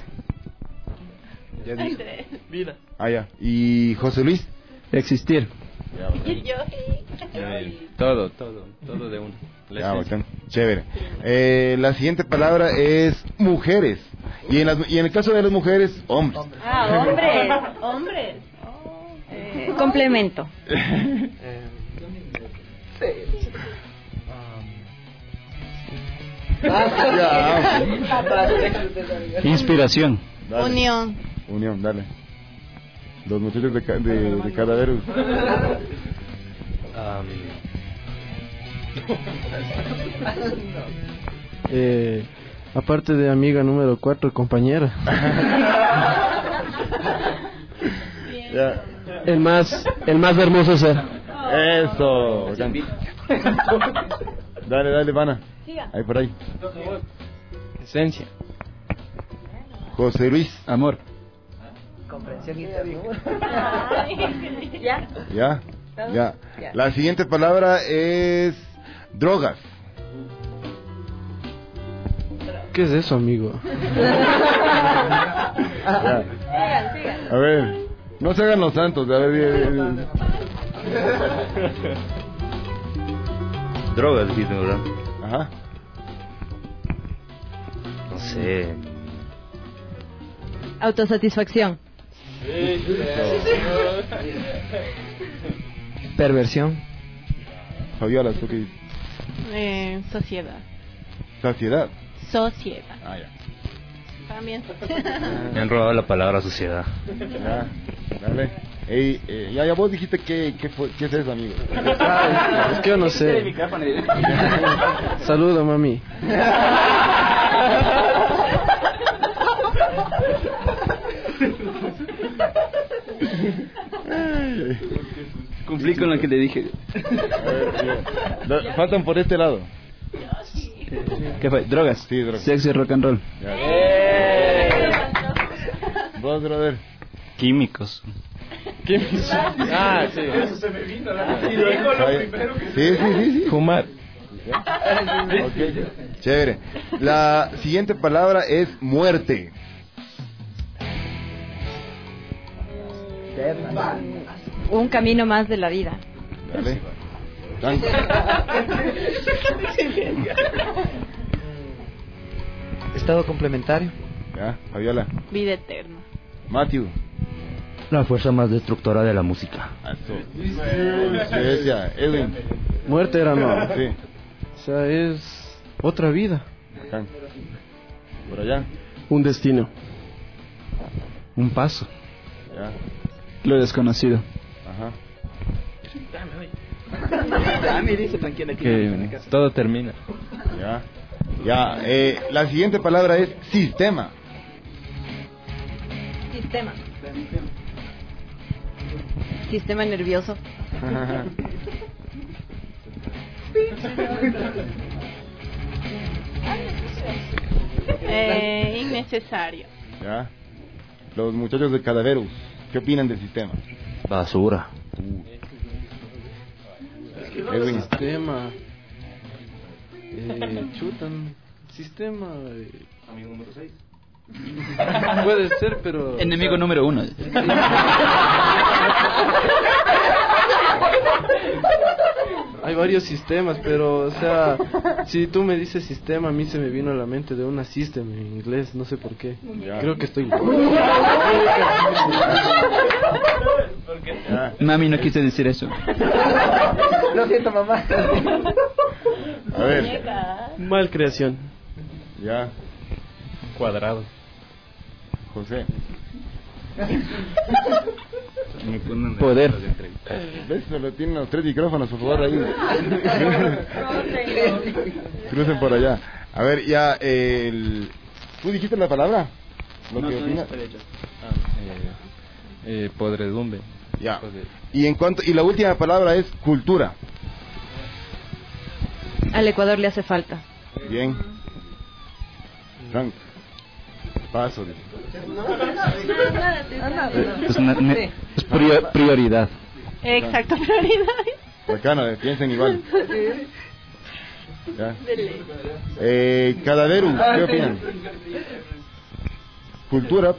Ya dije. Andrés. Vida. Ya. ¿Y José Luis? Existir. Y yo Todo de uno. Ya, bacán. Chévere. La siguiente palabra es mujeres. Y en el caso de las mujeres, hombres. hombres. complemento. Inspiración. Dale. Unión, dale. Los muchachos de Cadaverus. Aparte de amiga número 4, compañera. Ya. El más hermoso ser. Eso. Dale, Vana. Ahí por ahí. Esencia. José Luis. Amor. Comprensión y Ya. La siguiente palabra es drogas. ¿Qué es eso, amigo? Ya. A ver, no se hagan los santos. A ver. Drogas, dijiste, ¿verdad? Ajá. No sé. Autosatisfacción. Perversión. Fabiola, ¿tú qué dices? Sociedad. Saciedad. Sociedad. Ah, ya. También. Me han robado la palabra sociedad. Ya, dale. Ey, ya vos dijiste qué es eso, amigo. Es que yo no sé. Saludo, mami. Cumplí con lo que le dije. Faltan por este lado. ¿Qué fue? ¿Drogas? Sí, drogas. Sexo y rock and roll. Vos, brother. Químicos. Ah, sí. Eso se me vino a la mente. Dijo lo primero que Sí. Fumar. Okay. Chévere. La siguiente palabra es muerte. Un camino más de la vida. Dale. Estado complementario. Ya, Fabiola. Vida eterna. Matthew. La fuerza más destructora de la música. Edwin. Muerte era no. Sí. O sea, es otra vida. Acá. Por allá. Un destino. Un paso. Ya. Lo desconocido. Ajá. Que todo termina. Ya. La siguiente palabra es sistema. Sistema nervioso. Innecesario. Ya. Los muchachos de Cadaverus, ¿qué opinan del sistema? Basura. Edwin. Sistema. Chutan. Sistema. Amigo número 6. Puede ser, pero. Enemigo número 1. Hay varios sistemas, pero, o sea, si tú me dices sistema, a mí se me vino a la mente de una system en inglés, no sé por qué. Ya. Creo que estoy loco. Mami, no quise decir eso. Lo siento, mamá. A ver. Mal creación. Ya. Cuadrado. José. Poder. ¿Ves? Solo tienen los 3 micrófonos, por favor, ahí. Crucen por allá. A ver, ya, ¿tú dijiste la palabra? ¿Lo que opinas? Podredumbre. Ya. Y la última palabra es cultura. Al Ecuador le hace falta. Bien. Frank. Paso. Es prioridad. Exacto, prioridad. Bacano, piensen igual. Ya. Cadaverus, ¿qué opinan? Cultura.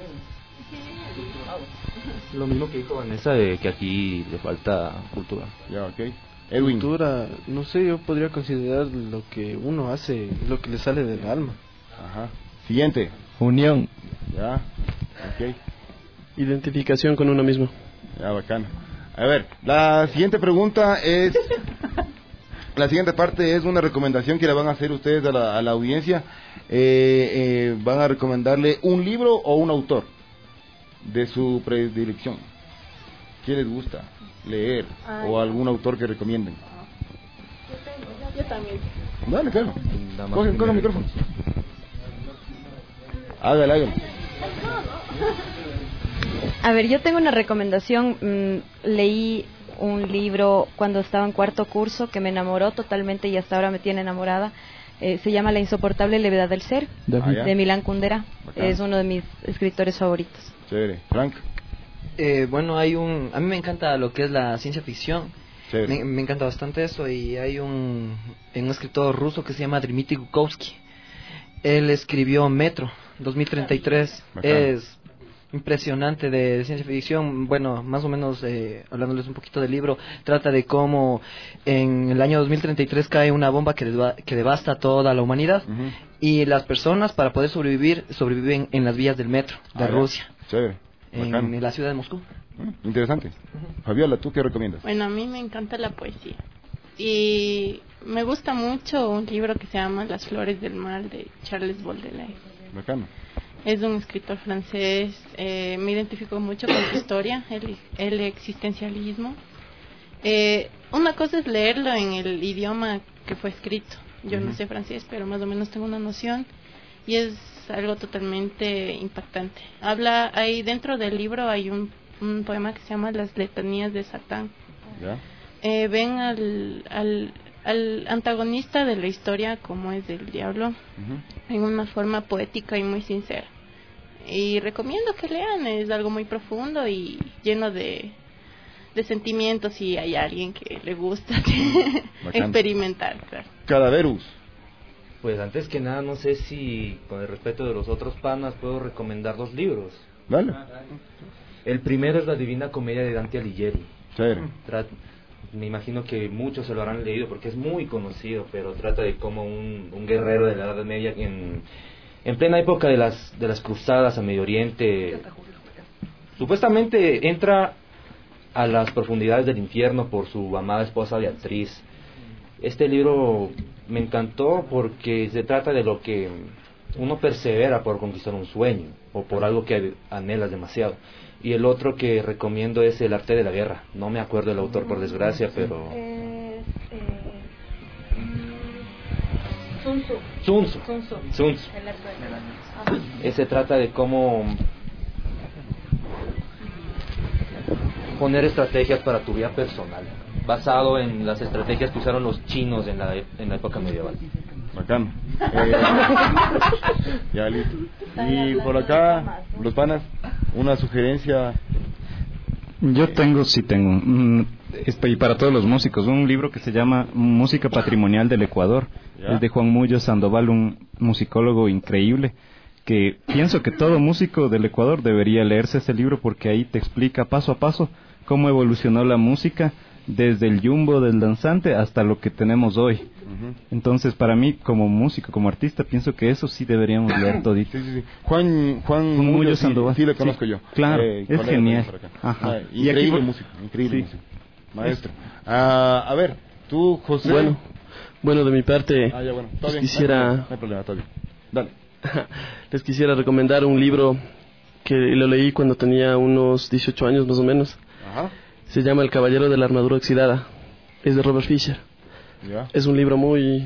Lo mismo que dijo Vanessa, de que aquí le falta cultura. Ya, ok. Edwin. Cultura, no sé, yo podría considerar lo que uno hace, lo que le sale del alma. Ajá. Siguiente. Unión. Ya, ok. Identificación con uno mismo. Ya, bacano. A ver, la siguiente pregunta es... La siguiente parte es una recomendación que le van a hacer ustedes a la audiencia. Van a recomendarle un libro o un autor de su predilección. ¿Qué les gusta leer? O algún autor que recomienden. Yo también. Dale, claro. Coge el micrófono. Hágale. A ver, yo tengo una recomendación. Leí un libro cuando estaba en cuarto curso que me enamoró totalmente y hasta ahora me tiene enamorada. Se llama La insoportable levedad del ser, de Milán Kundera. Es uno de mis escritores favoritos. Chévere. Frank. Bueno, a mí me encanta lo que es la ciencia ficción. Me encanta bastante eso, y hay un escritor ruso que se llama Dmitry Glukovsky. Él escribió Metro 2033. Es impresionante de ciencia ficción. Bueno, más o menos hablándoles un poquito del libro, trata de cómo en el año 2033 cae una bomba que devasta toda la humanidad, y las personas, para poder sobreviven en las vías del metro de Rusia, en la ciudad de Moscú. Interesante. Fabiola, ¿tú qué recomiendas? Bueno, a mí me encanta la poesía y me gusta mucho un libro que se llama Las flores del mal, de Charles Baudelaire. Bacano. Es un escritor francés. Me identifico mucho con su historia, el existencialismo. Una cosa es leerlo en el idioma que fue escrito. Yo no sé francés, pero más o menos tengo una noción, y es algo totalmente impactante. Ahí dentro del libro hay un poema que se llama Las letanías de Satán. Ven al antagonista de la historia como es el diablo, en una forma poética y muy sincera. Y recomiendo que lean, es algo muy profundo y lleno de sentimientos, si hay alguien que le gusta experimentar. Claro. Cadaverus. Pues antes que nada, no sé si con el respeto de los otros panas puedo recomendar 2 libros. Dale. El primero es La Divina Comedia de Dante Alighieri. Me imagino que muchos se lo habrán leído porque es muy conocido, pero trata de cómo un guerrero de la Edad Media en plena época de las cruzadas a Medio Oriente supuestamente entra a las profundidades del infierno por su amada esposa Beatriz. Este libro me encantó porque se trata de lo que uno persevera por conquistar un sueño o por algo que anhelas demasiado. Y el otro que recomiendo es El arte de la guerra. No me acuerdo el autor, por desgracia, pero... Sun Tzu. Se trata de cómo poner estrategias para tu vida personal, basado en las estrategias que usaron los chinos en la época medieval. Bacán. Ya listo. Y por acá, los panas, una sugerencia. Yo tengo, y para todos los músicos, un libro que se llama Música Patrimonial del Ecuador. Es de Juan Muyo Sandoval, un musicólogo increíble, que pienso que todo músico del Ecuador debería leerse ese libro, porque ahí te explica paso a paso cómo evolucionó la música desde el yumbo del danzante hasta lo que tenemos hoy. Entonces, para mí, como músico, como artista, pienso que eso sí deberíamos leer todito. Sí. Juan Muyo Sandoval. Sí, lo conozco yo. Claro, es genial. Increíble músico, músico. Maestro. A ver, tú, José. Bueno, de mi parte, quisiera... No hay problema, está bien. Dale. Les quisiera recomendar un libro que lo leí cuando tenía unos 18 años más o menos. Se llama El Caballero de la Armadura Oxidada. Es de Robert Fisher. Es un libro muy,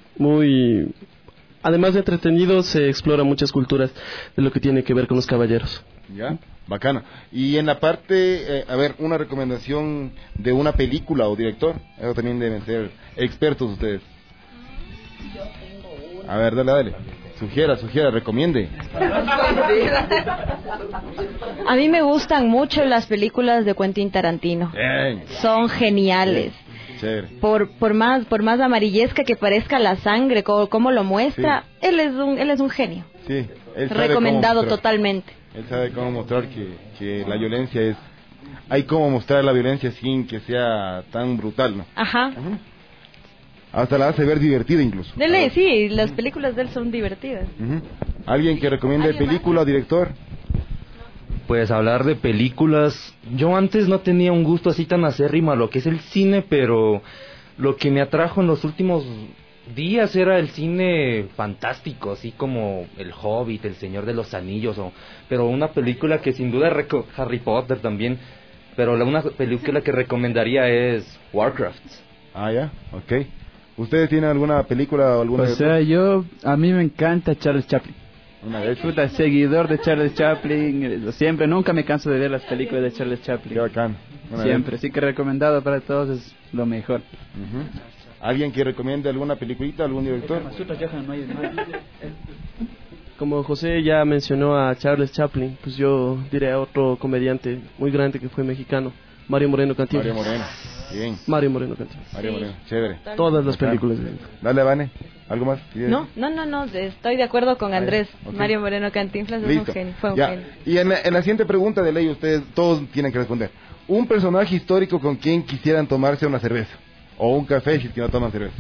además de entretenido, se explora muchas culturas de lo que tiene que ver con los caballeros. Bacano. Y en la parte, una recomendación de una película o director. Eso también deben ser expertos ustedes. Yo tengo una. A ver, dale. Sugiera, recomiende. A mí me gustan mucho las películas de Quentin Tarantino. Son geniales. Por más amarillesca que parezca la sangre, como lo muestra, él es un genio. Sí, recomendado totalmente. Él sabe cómo mostrar que la violencia es... Hay cómo mostrar la violencia sin que sea tan brutal, ¿no? Hasta la hace ver divertida incluso. Sí, las películas de él son divertidas. ¿Alguien que recomiende película o director? Pues hablar de películas, yo antes no tenía un gusto así tan acérrimo a lo que es el cine, pero lo que me atrajo en los últimos días era el cine fantástico, así como El Hobbit, El Señor de los Anillos, pero una película que sin duda Harry Potter también, pero una película que recomendaría es Warcraft. Ah, ya, ok. ¿Ustedes tienen alguna película o alguna? O sea, a mí me encanta Charles Chaplin. Puta, seguidor de Charles Chaplin, siempre, nunca me canso de ver las películas de Charles Chaplin. Qué bacán. Siempre, sí que recomendado para todos, es lo mejor. ¿Alguien que recomiende alguna peliculita, algún director? Como José ya mencionó a Charles Chaplin, pues yo diré a otro comediante muy grande que fue mexicano, Mario Moreno Cantinflas. Mario Moreno, bien. Mario Moreno Cantinflas. Mario Moreno, chévere. Todas las películas. Dale, Vane, ¿algo más? No, estoy de acuerdo con Andrés. Okay. Mario Moreno Cantinflas es un genio, fue un genio. Y en la siguiente pregunta de ley, ustedes todos tienen que responder. Un personaje histórico con quien quisieran tomarse una cerveza. O un café si es que no toman cerveza.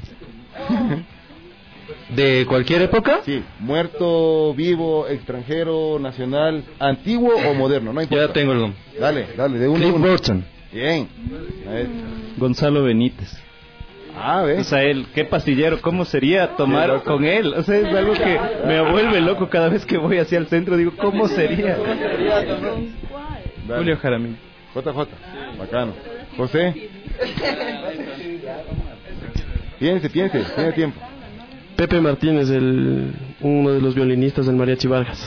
¿De cualquier época? Sí, muerto, vivo, extranjero, nacional, antiguo o moderno, no importa. Ya tengo el nombre. Dale, de uno. Cliff Burton. Bien. Gonzalo Benítez. ¿Ves? O sea, qué pastillero, ¿cómo sería tomar con él? O sea, es algo que me vuelve loco cada vez que voy hacia el centro, digo, ¿cómo sería? Julio Jaramillo. JJ, bacano. José. Piense, tiene tiempo. Pepe Martínez, uno de los violinistas del Mariachi Vargas.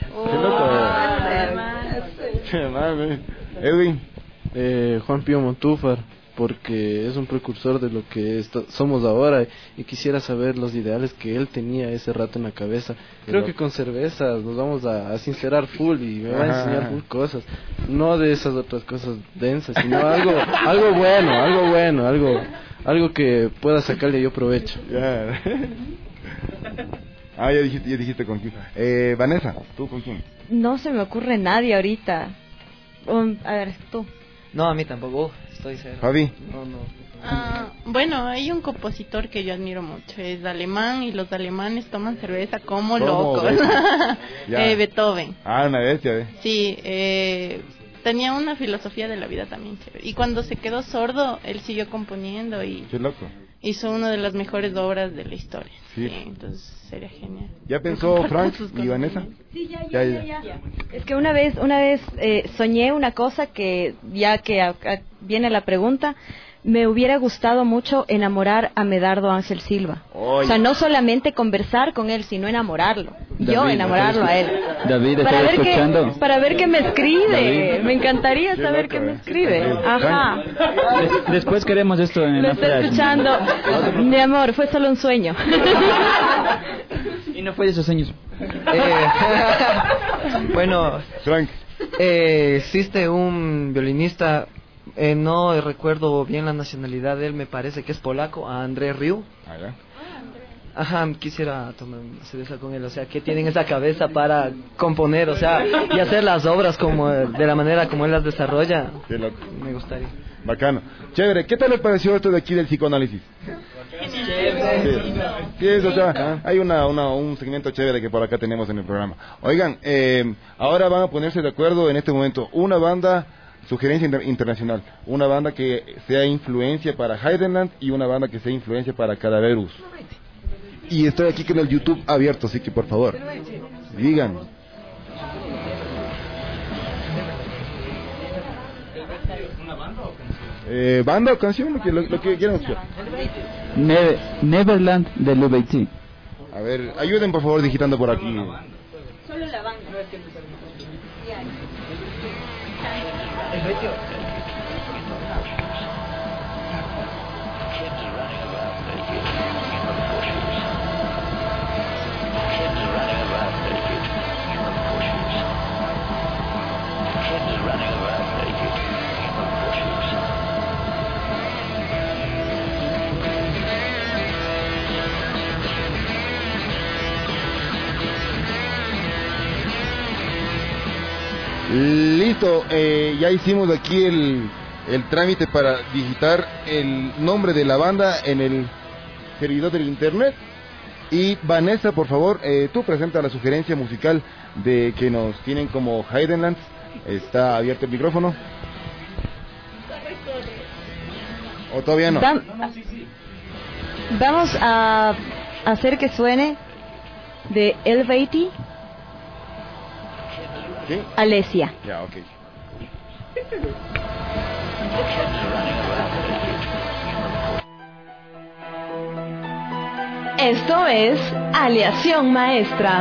Qué loco. Edwin. Juan Pío Montúfar, porque es un precursor de lo que somos ahora y quisiera saber los ideales que él tenía ese rato en la cabeza. Creo que con cervezas nos vamos a sincerar full y me va a enseñar full cosas, no de esas otras cosas densas, sino algo bueno, algo que pueda sacarle yo provecho. Ya dijiste con quién. Vanessa, ¿tú con quién? No se me ocurre nadie ahorita. A ver, tú. No, a mí tampoco, estoy cero. Javi. Bueno, hay un compositor que yo admiro mucho, es alemán y los alemanes toman cerveza como locos. Beethoven. Una bestia, Sí, tenía una filosofía de la vida también chévere. Y cuando se quedó sordo, él siguió componiendo y qué loco. Hizo una de las mejores obras de la historia. Sí, entonces sería genial. ¿Ya pensó Frank y Vanessa? Sí, ya. Es que una vez soñé una cosa que, ya que viene la pregunta, me hubiera gustado mucho enamorar a Medardo Ángel Silva. O sea, no solamente conversar con él, sino enamorarlo. Yo enamorarlo a él. David, para ver qué me escribe. David. Me encantaría saber qué me escribe. Ajá. Después queremos esto en la frase. Escuchando. Mi amor, fue solo un sueño. Y no fue de esos sueños. Bueno, Frank. Existe un violinista, no recuerdo bien la nacionalidad de él, me parece que es polaco, a André Rieu. Ajá, quisiera tomar una cerveza con él, o sea, que tienen esa cabeza para componer, o sea, y hacer las obras como de la manera como él las desarrolla. Qué loco. Me gustaría. Bacano. Chévere, ¿qué tal les pareció esto de aquí del psicoanálisis? Sí, o sea, hay un segmento chévere que por acá tenemos en el programa. Oigan, ahora van a ponerse de acuerdo en este momento una banda, sugerencia internacional, una banda que sea influencia para Heidenland y una banda que sea influencia para Cadaverus. Y estoy aquí con el YouTube abierto, así que por favor, digan. ¿Banda o canción? Lo que quieran escuchar. Neverland de Lou Béty. A ver, ayuden por favor digitando por aquí. Solo la banda. Listo, ya hicimos aquí el trámite para digitar el nombre de la banda en el servidor del internet. Y Vanessa, por favor, tú presenta la sugerencia musical de que nos tienen como Heidenland ¿Está abierto el micrófono? ¿O todavía no? Vamos a hacer que suene de El Beiti. ¿Sí? Alesia. Ya, ok. Esto es Aleación Maestra.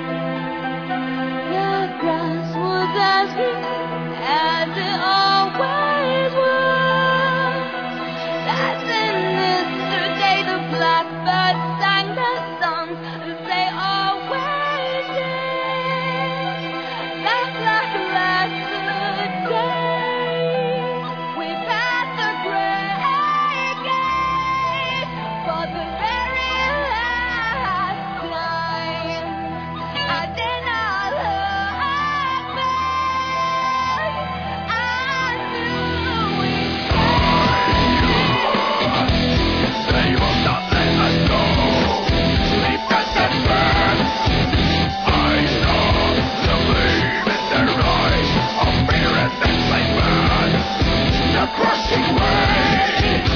The grass was as green as it always was. That sinister day the blackbird sang their songs as they always did. That black blessed day we passed the great gate for the very last time. I did not look back. I knew we'd Say you will not let us go. Sleep at the first. I saw the gleam in their eyes of fear and enslavement. The crushing weight.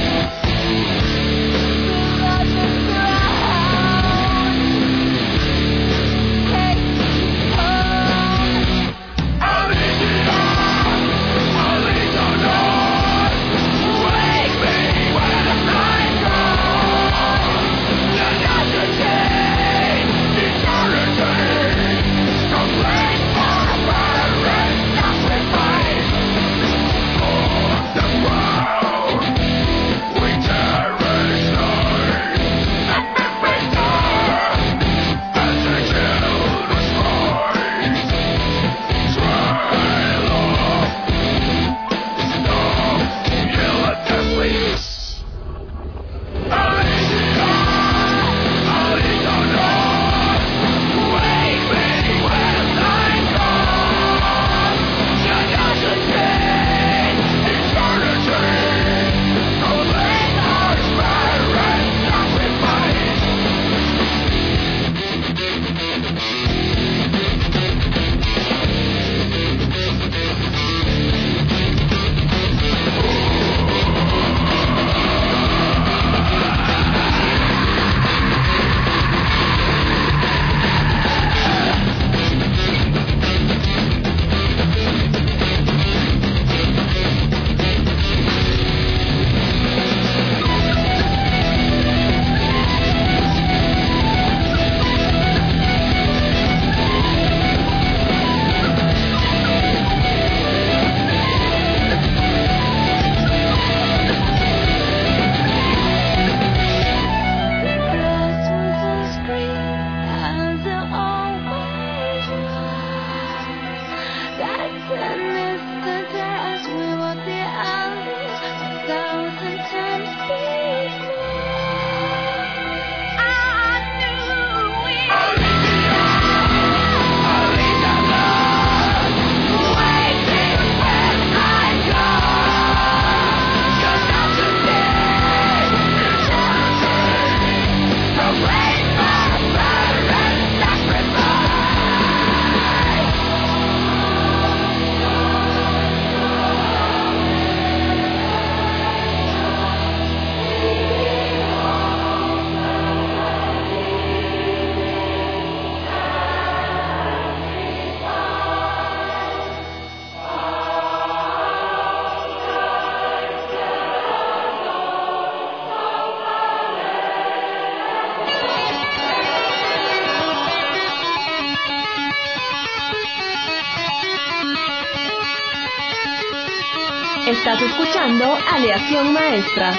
Estás escuchando Aleación Maestra.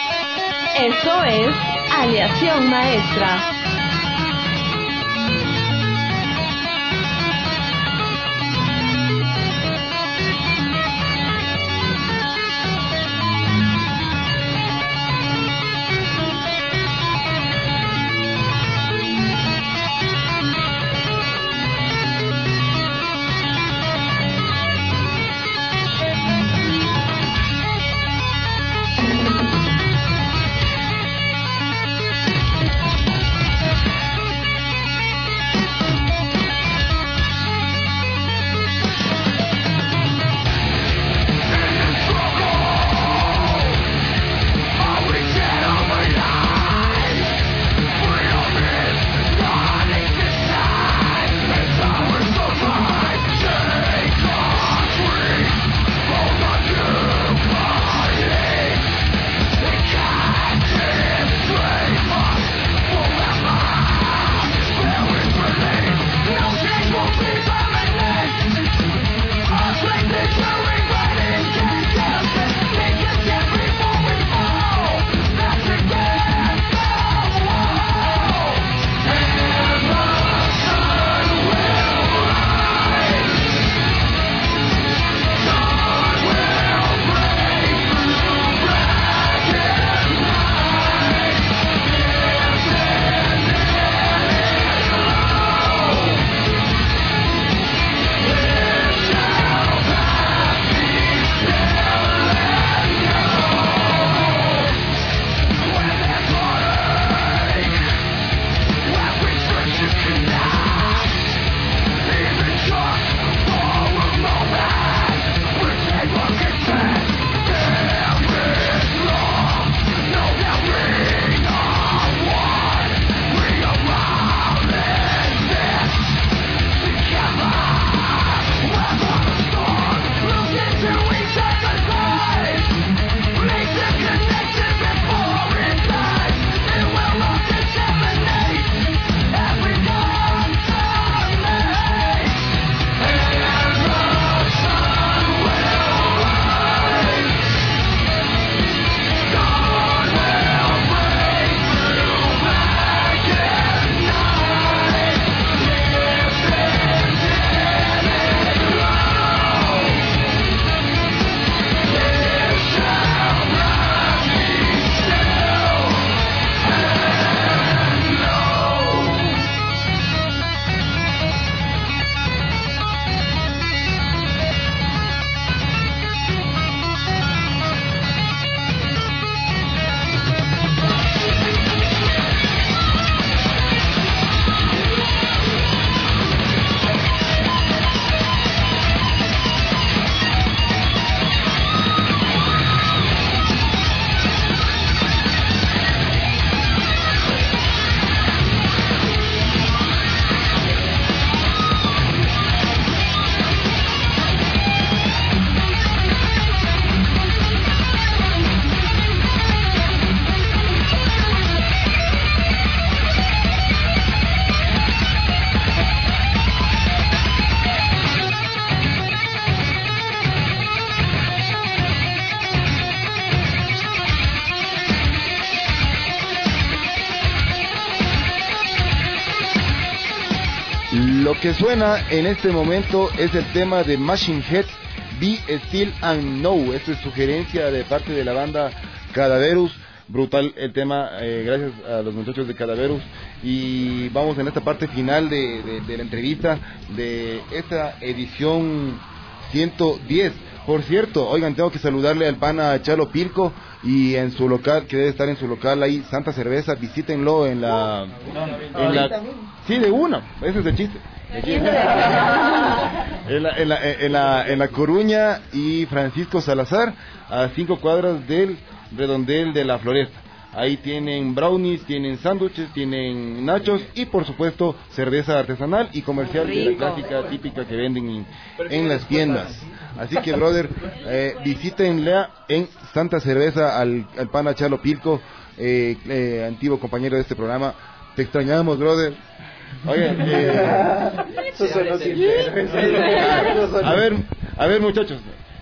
Esto es Aleación Maestra. Lo que suena en este momento es el tema de Machine Head, Be Still and Know. Esta es sugerencia de parte de la banda Cadaverus. Brutal el tema, gracias a los muchachos de Cadaverus. Y vamos en esta parte final de la entrevista de esta edición 110. Por cierto, oigan, tengo que saludarle al pana Chalo Pilco y en su local, que debe estar en su local ahí, Santa Cerveza, visítenlo en la sí, de una, ese es el chiste. En la Coruña y Francisco Salazar, a 5 cuadras del redondel de la Floresta. Ahí tienen brownies, tienen sándwiches, tienen nachos y por supuesto cerveza artesanal y comercial de la clásica típica que venden en las tiendas. Así que brother, visítenla en Santa Cerveza al pana Chalo Pilco, antiguo compañero de este programa. Te extrañamos, brother. Oye, a ver muchachos,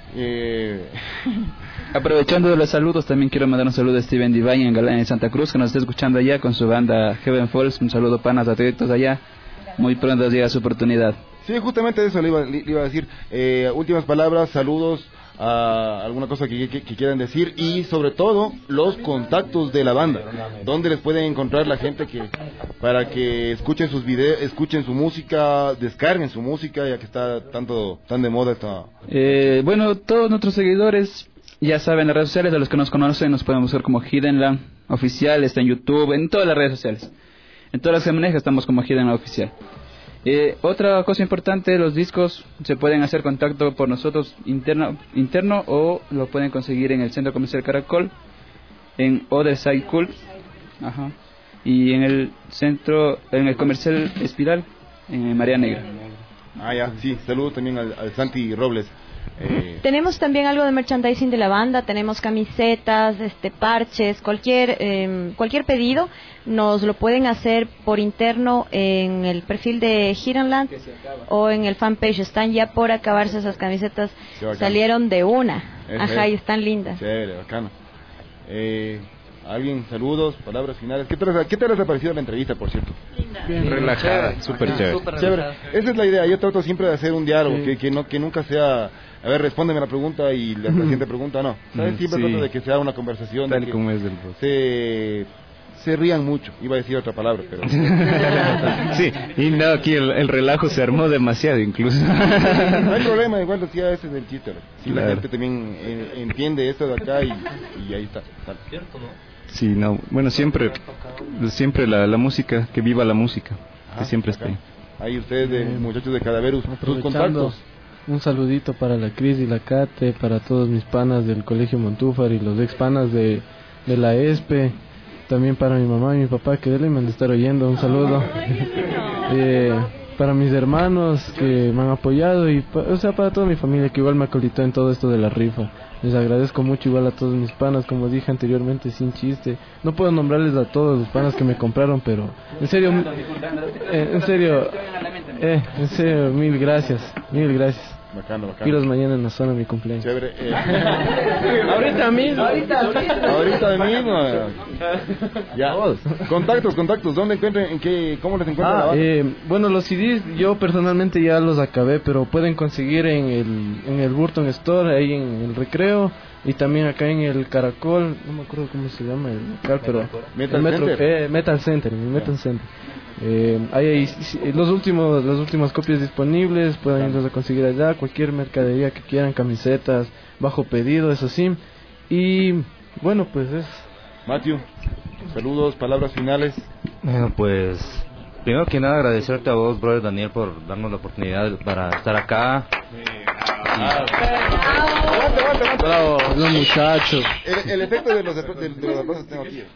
aprovechando de los saludos, también quiero mandar un saludo a Steven Divine en Santa Cruz, que nos está escuchando allá con su banda Heaven Falls. Un saludo, panas, a todos allá. Muy pronto llega su oportunidad. Sí, justamente eso le iba a decir. Últimas palabras, saludos, alguna cosa que quieran decir y sobre todo los contactos de la banda. ¿Dónde les pueden encontrar la gente para que escuchen sus videos, escuchen su música, descarguen su música, ya que está tan de moda esta? Bueno, todos nuestros seguidores ya saben, las redes sociales, de los que nos conocen nos pueden buscar como Hiddenland Oficial, está en YouTube, en todas las redes sociales. En todas las que maneja estamos como Hiddenland Oficial. Otra cosa importante, los discos se pueden hacer contacto por nosotros interno o lo pueden conseguir en el Centro Comercial Caracol, en Other Side Cool, y en el Comercial Espiral, en Marea Negra. Ya, sí, saludo también al Santi Robles. Tenemos también algo de merchandising de la banda, tenemos camisetas, parches, cualquier pedido nos lo pueden hacer por interno en el perfil de Hiddenland o en el fanpage. Están ya por acabarse esas camisetas, salieron de una, y están lindas. Chévere, bacano. ¿Alguien? Saludos, palabras finales. ¿Qué te les ha parecido la entrevista, por cierto? Bien relajada, súper chévere. Esa es la idea. Yo trato siempre de hacer un diálogo, que nunca sea, a ver, respóndeme la pregunta y la siguiente pregunta no. ¿Sabes? Siempre trato de que sea una conversación. Tal como es del se rían mucho. Iba a decir otra palabra, pero... sí, y no, aquí el relajo se armó demasiado incluso. No hay problema, igual decía ese del chiste. Si la gente también entiende esto de acá y ahí está. ¿Cierto, no? Sí, no, bueno, siempre la música, que viva la música, que siempre esté. Ahí ustedes, muchachos de Cadaverus, sus contactos. Un saludito para la Cris y la Cate, para todos mis panas del Colegio Montúfar y los ex panas de la ESPE, también para mi mamá y mi papá que deben de estar oyendo, un saludo. Para mis hermanos que me han apoyado y para toda mi familia que igual me acolitó en todo esto de la rifa. Les agradezco mucho igual a todos mis panas, como dije anteriormente, sin chiste. No puedo nombrarles a todos los panas que me compraron, pero en serio, mil gracias. Bacano. Pilos mañana en la zona mi cumpleaños. Chévere. Ahorita mismo. Ya. Contactos. ¿Dónde cómo les encuentran la banda? Bueno, los CDs yo personalmente ya los acabé, pero pueden conseguir en el Burton Store, ahí en el Recreo, y también acá en el Caracol, no me acuerdo cómo se llama el local, pero Metal Center. Hay las últimas copias disponibles, pueden irlos a conseguir allá, cualquier mercadería que quieran, camisetas, bajo pedido, eso sí. Y bueno, pues es... Matthew, saludos, palabras finales. Bueno, pues primero que nada agradecerte a vos, brother Daniel, por darnos la oportunidad para estar acá. Bravo, los muchachos. El efecto de los aplausos tengo aquí.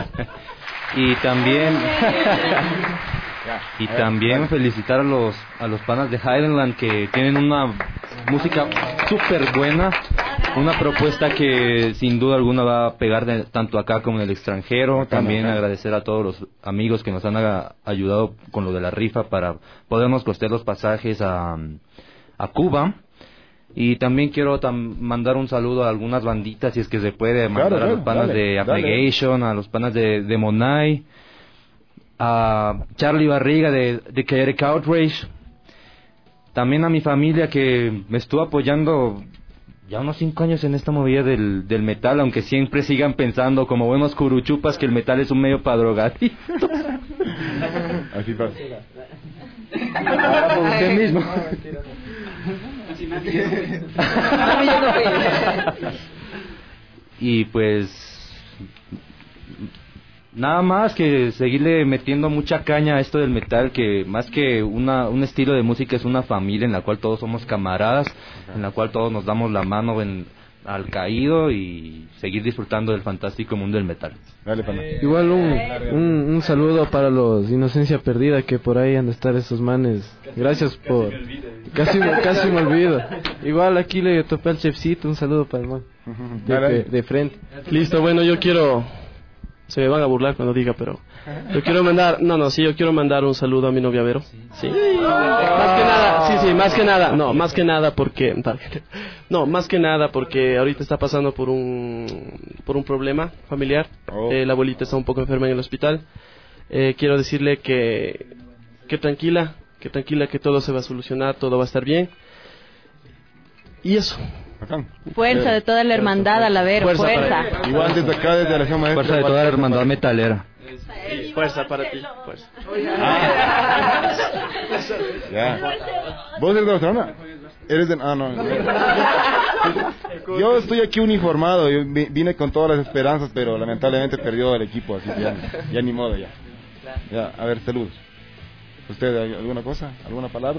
Y también felicitar a los panas de Highland que tienen una música súper buena, una propuesta que sin duda alguna va a pegar tanto acá como en el extranjero. También agradecer a todos los amigos que nos han ayudado con lo de la rifa para podernos costear los pasajes a Cuba. Y también quiero mandar un saludo a algunas banditas, si es que se puede, mandar a los panas de Abnegation, a los panas de Monai, a Charlie Barriga de Chaotic Outrage, también a mi familia que me estuvo apoyando ya unos 5 años en esta movida del metal, aunque siempre sigan pensando como buenos curuchupas que el metal es un medio para drogadictos. Así pasa. Por usted mismo. Y pues nada más que seguirle metiendo mucha caña a esto del metal, que más que un estilo de música es una familia en la cual todos somos camaradas, en la cual todos nos damos la mano al caído y seguir disfrutando del fantástico mundo del metal. Dale, pana. Igual un saludo para los Inocencia Perdida, que por ahí han de estar esos manes. Gracias por... Casi me olvido. Igual aquí le topé al chefcito, un saludo para el man. De frente. Listo, bueno, yo quiero... Se me van a burlar cuando diga, pero yo quiero mandar, yo quiero mandar un saludo a mi novia Vero. Sí. Más que nada porque ahorita está pasando por un problema familiar. La abuelita está un poco enferma en el hospital. Quiero decirle que tranquila, que todo se va a solucionar, todo va a estar bien. Y eso. Fuerza de toda la hermandad a la Vero, fuerza. Igual desde acá, desde la región maestra. Fuerza de toda la hermandad metalera. Fuerza para ti, fuerza. Ya. ¿Vos eres de Barcelona? ¿Eres de...? No. Yo estoy aquí uniformado, yo vine con todas las esperanzas, pero lamentablemente perdió el equipo, así que ya ni modo ya. Ya, a ver, saludos. ¿Usted alguna cosa? ¿Alguna palabra?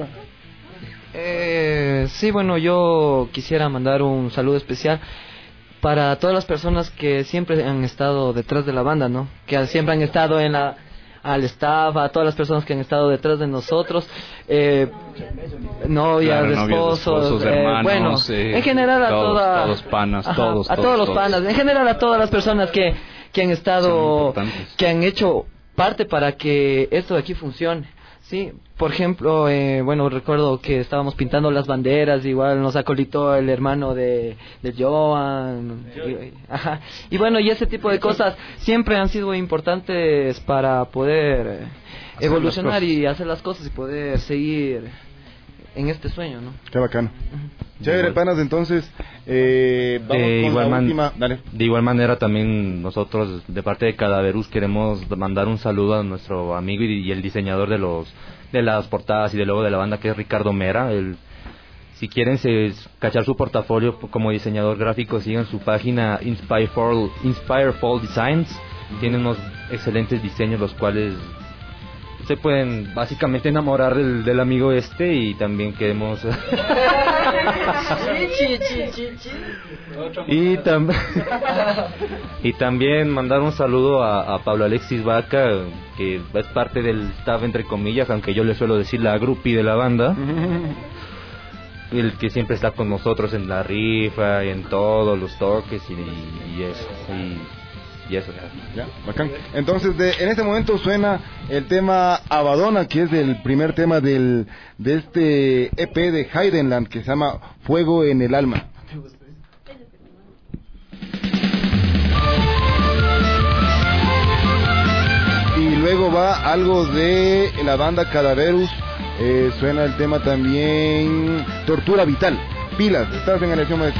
Sí, bueno, yo quisiera mandar un saludo especial para todas las personas que siempre han estado detrás de la banda, ¿no? Que siempre han estado al staff, a todas las personas que han estado detrás de nosotros, novias, esposos, hermanos, bueno, en general a todos los panas, todos los panas, en general a todas las personas que han estado, que han hecho parte para que esto de aquí funcione. Sí, por ejemplo, bueno, recuerdo que estábamos pintando las banderas, igual nos acolitó el hermano de Joan, y bueno, y ese tipo de cosas siempre han sido importantes para poder evolucionar y hacer las cosas y poder seguir en este sueño, ¿no? Qué bacano. Chévere, panas, entonces, vamos con la última. Dale. De igual manera también nosotros, de parte de Cadaverus, queremos mandar un saludo a nuestro amigo y el diseñador de las portadas y del logo de la banda, que es Ricardo Mera. Si quieren cachar su portafolio como diseñador gráfico, sigan su página Inspireful Designs. Tienen unos excelentes diseños, los cuales se pueden básicamente enamorar del amigo y también queremos y también mandar un saludo a Pablo Alexis Vaca, que es parte del staff entre comillas, aunque yo le suelo decir la groupie de la banda, el que siempre está con nosotros en la rifa y en todos los toques y eso y eso ya, bacán. Entonces en este momento suena el tema Abadona, que es el primer tema de este EP de Heidenland, que se llama Fuego en el Alma. Y luego va algo de la banda Cadaverus, suena el tema también Tortura Vital. Pilas, estás en Aleación Maestra.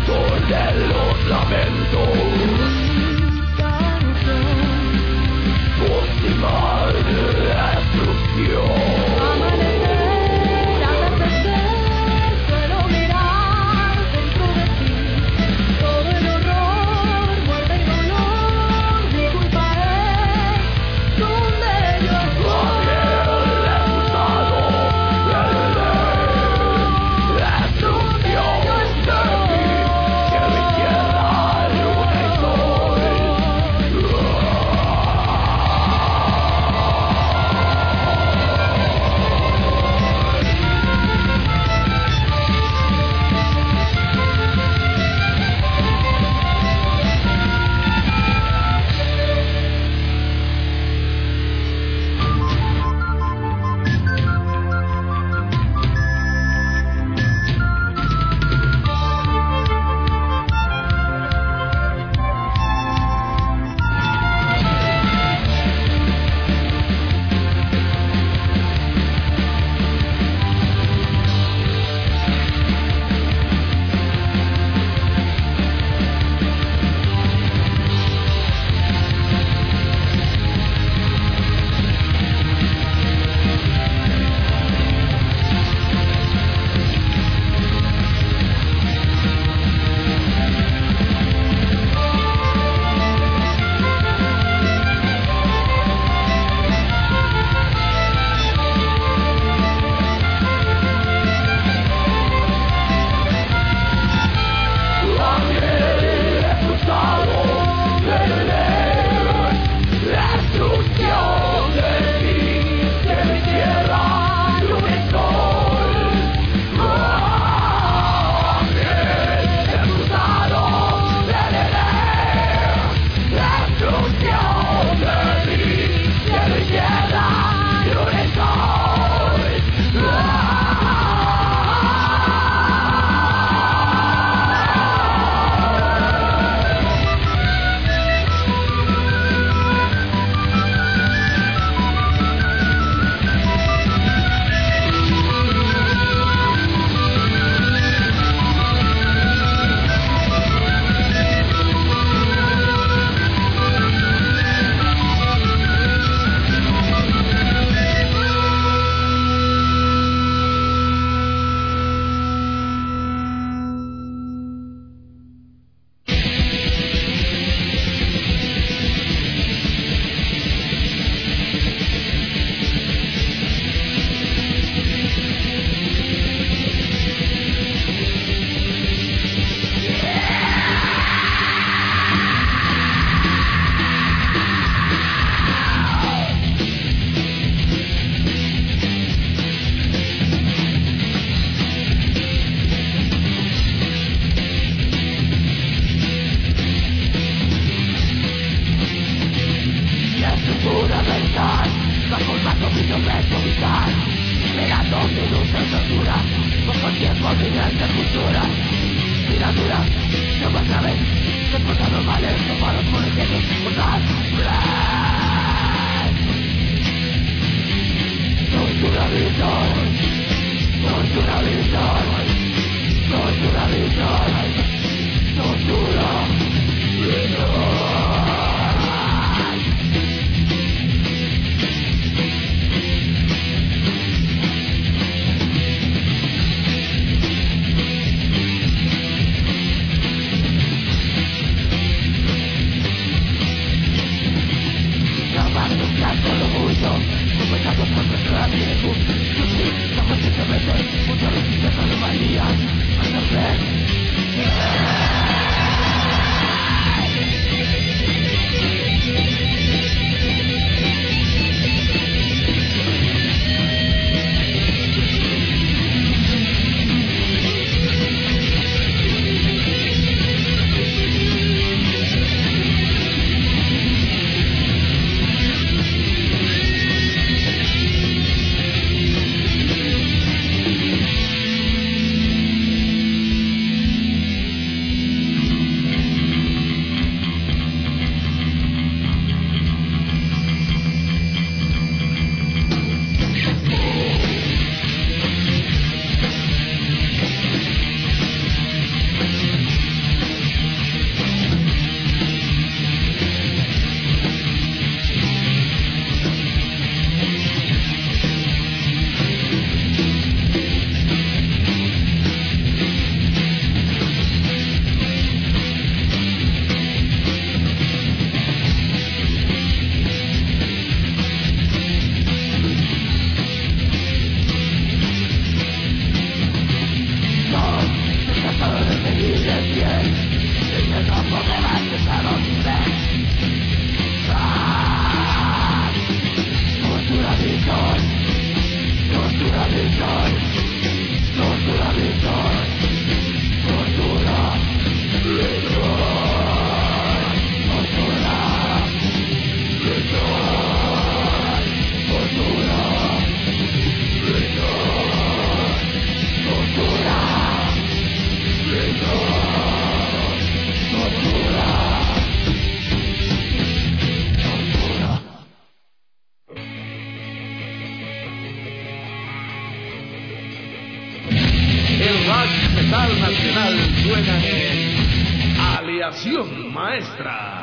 Mucha resistencia, mucha suenan en Aleación Maestra.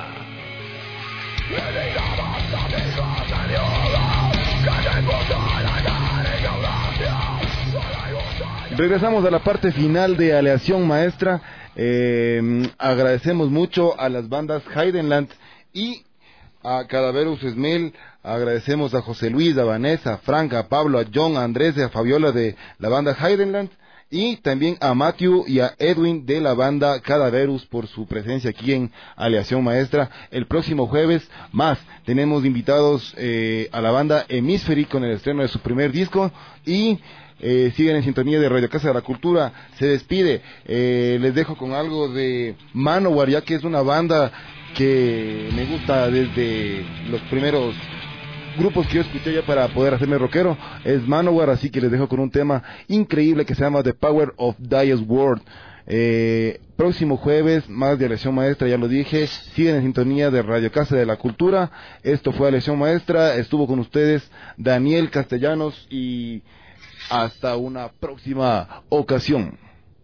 Regresamos a la parte final de Aleación Maestra. Agradecemos mucho a las bandas Heidenland y a Cadaverus Smell. Agradecemos a José Luis, a Vanessa, a Frank, a Pablo, a John, a Andrés y a Fabiola de la banda Heidenland, y también a Matthew y a Edwin de la banda Cadaverus por su presencia aquí en Aleación Maestra. El próximo jueves más tenemos invitados a la banda Hemispheri con el estreno de su primer disco, y siguen en sintonía de Radio Casa de la Cultura. Se despide, les dejo con algo de Manowar, ya que es una banda que me gusta desde los primeros grupos que yo escuché ya para poder hacerme rockero. Es Manowar, así que les dejo con un tema increíble que se llama The Power of Dias World. Próximo jueves más de Aleación Maestra, ya lo dije. Siguen en sintonía de Radio Casa de la Cultura. Esto fue Aleación Maestra, estuvo con ustedes Daniel Castellanos, y hasta una próxima ocasión.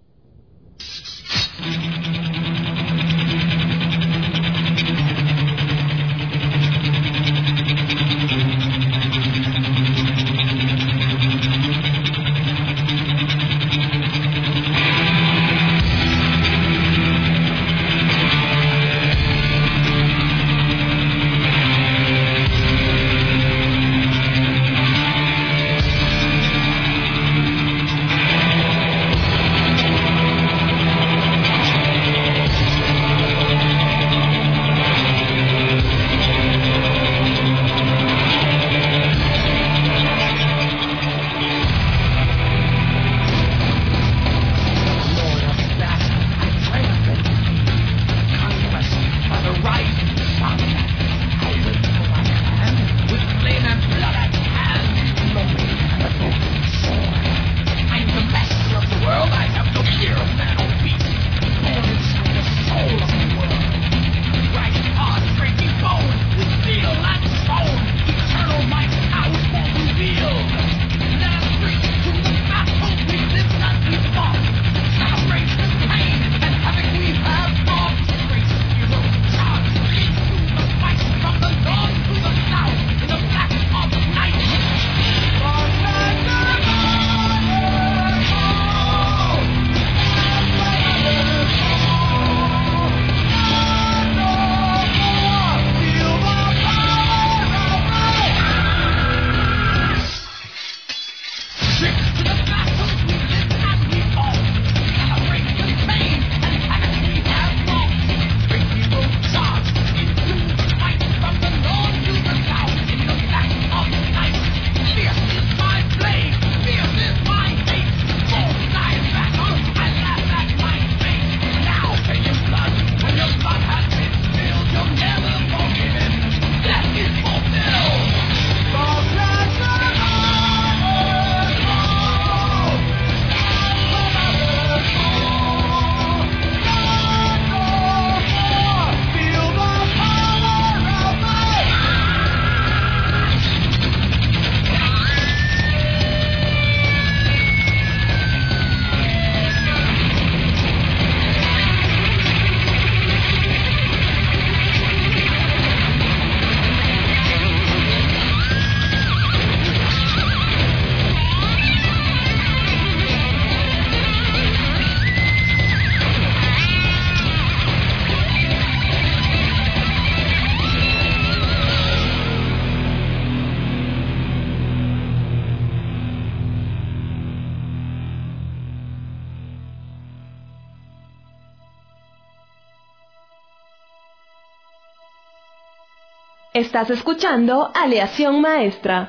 Estás escuchando Aleación Maestra.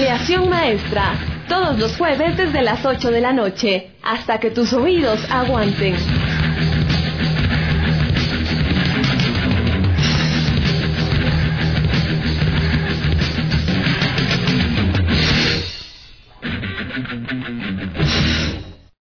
Aleación Maestra, todos los jueves desde las 8 de la noche, hasta que tus oídos aguanten.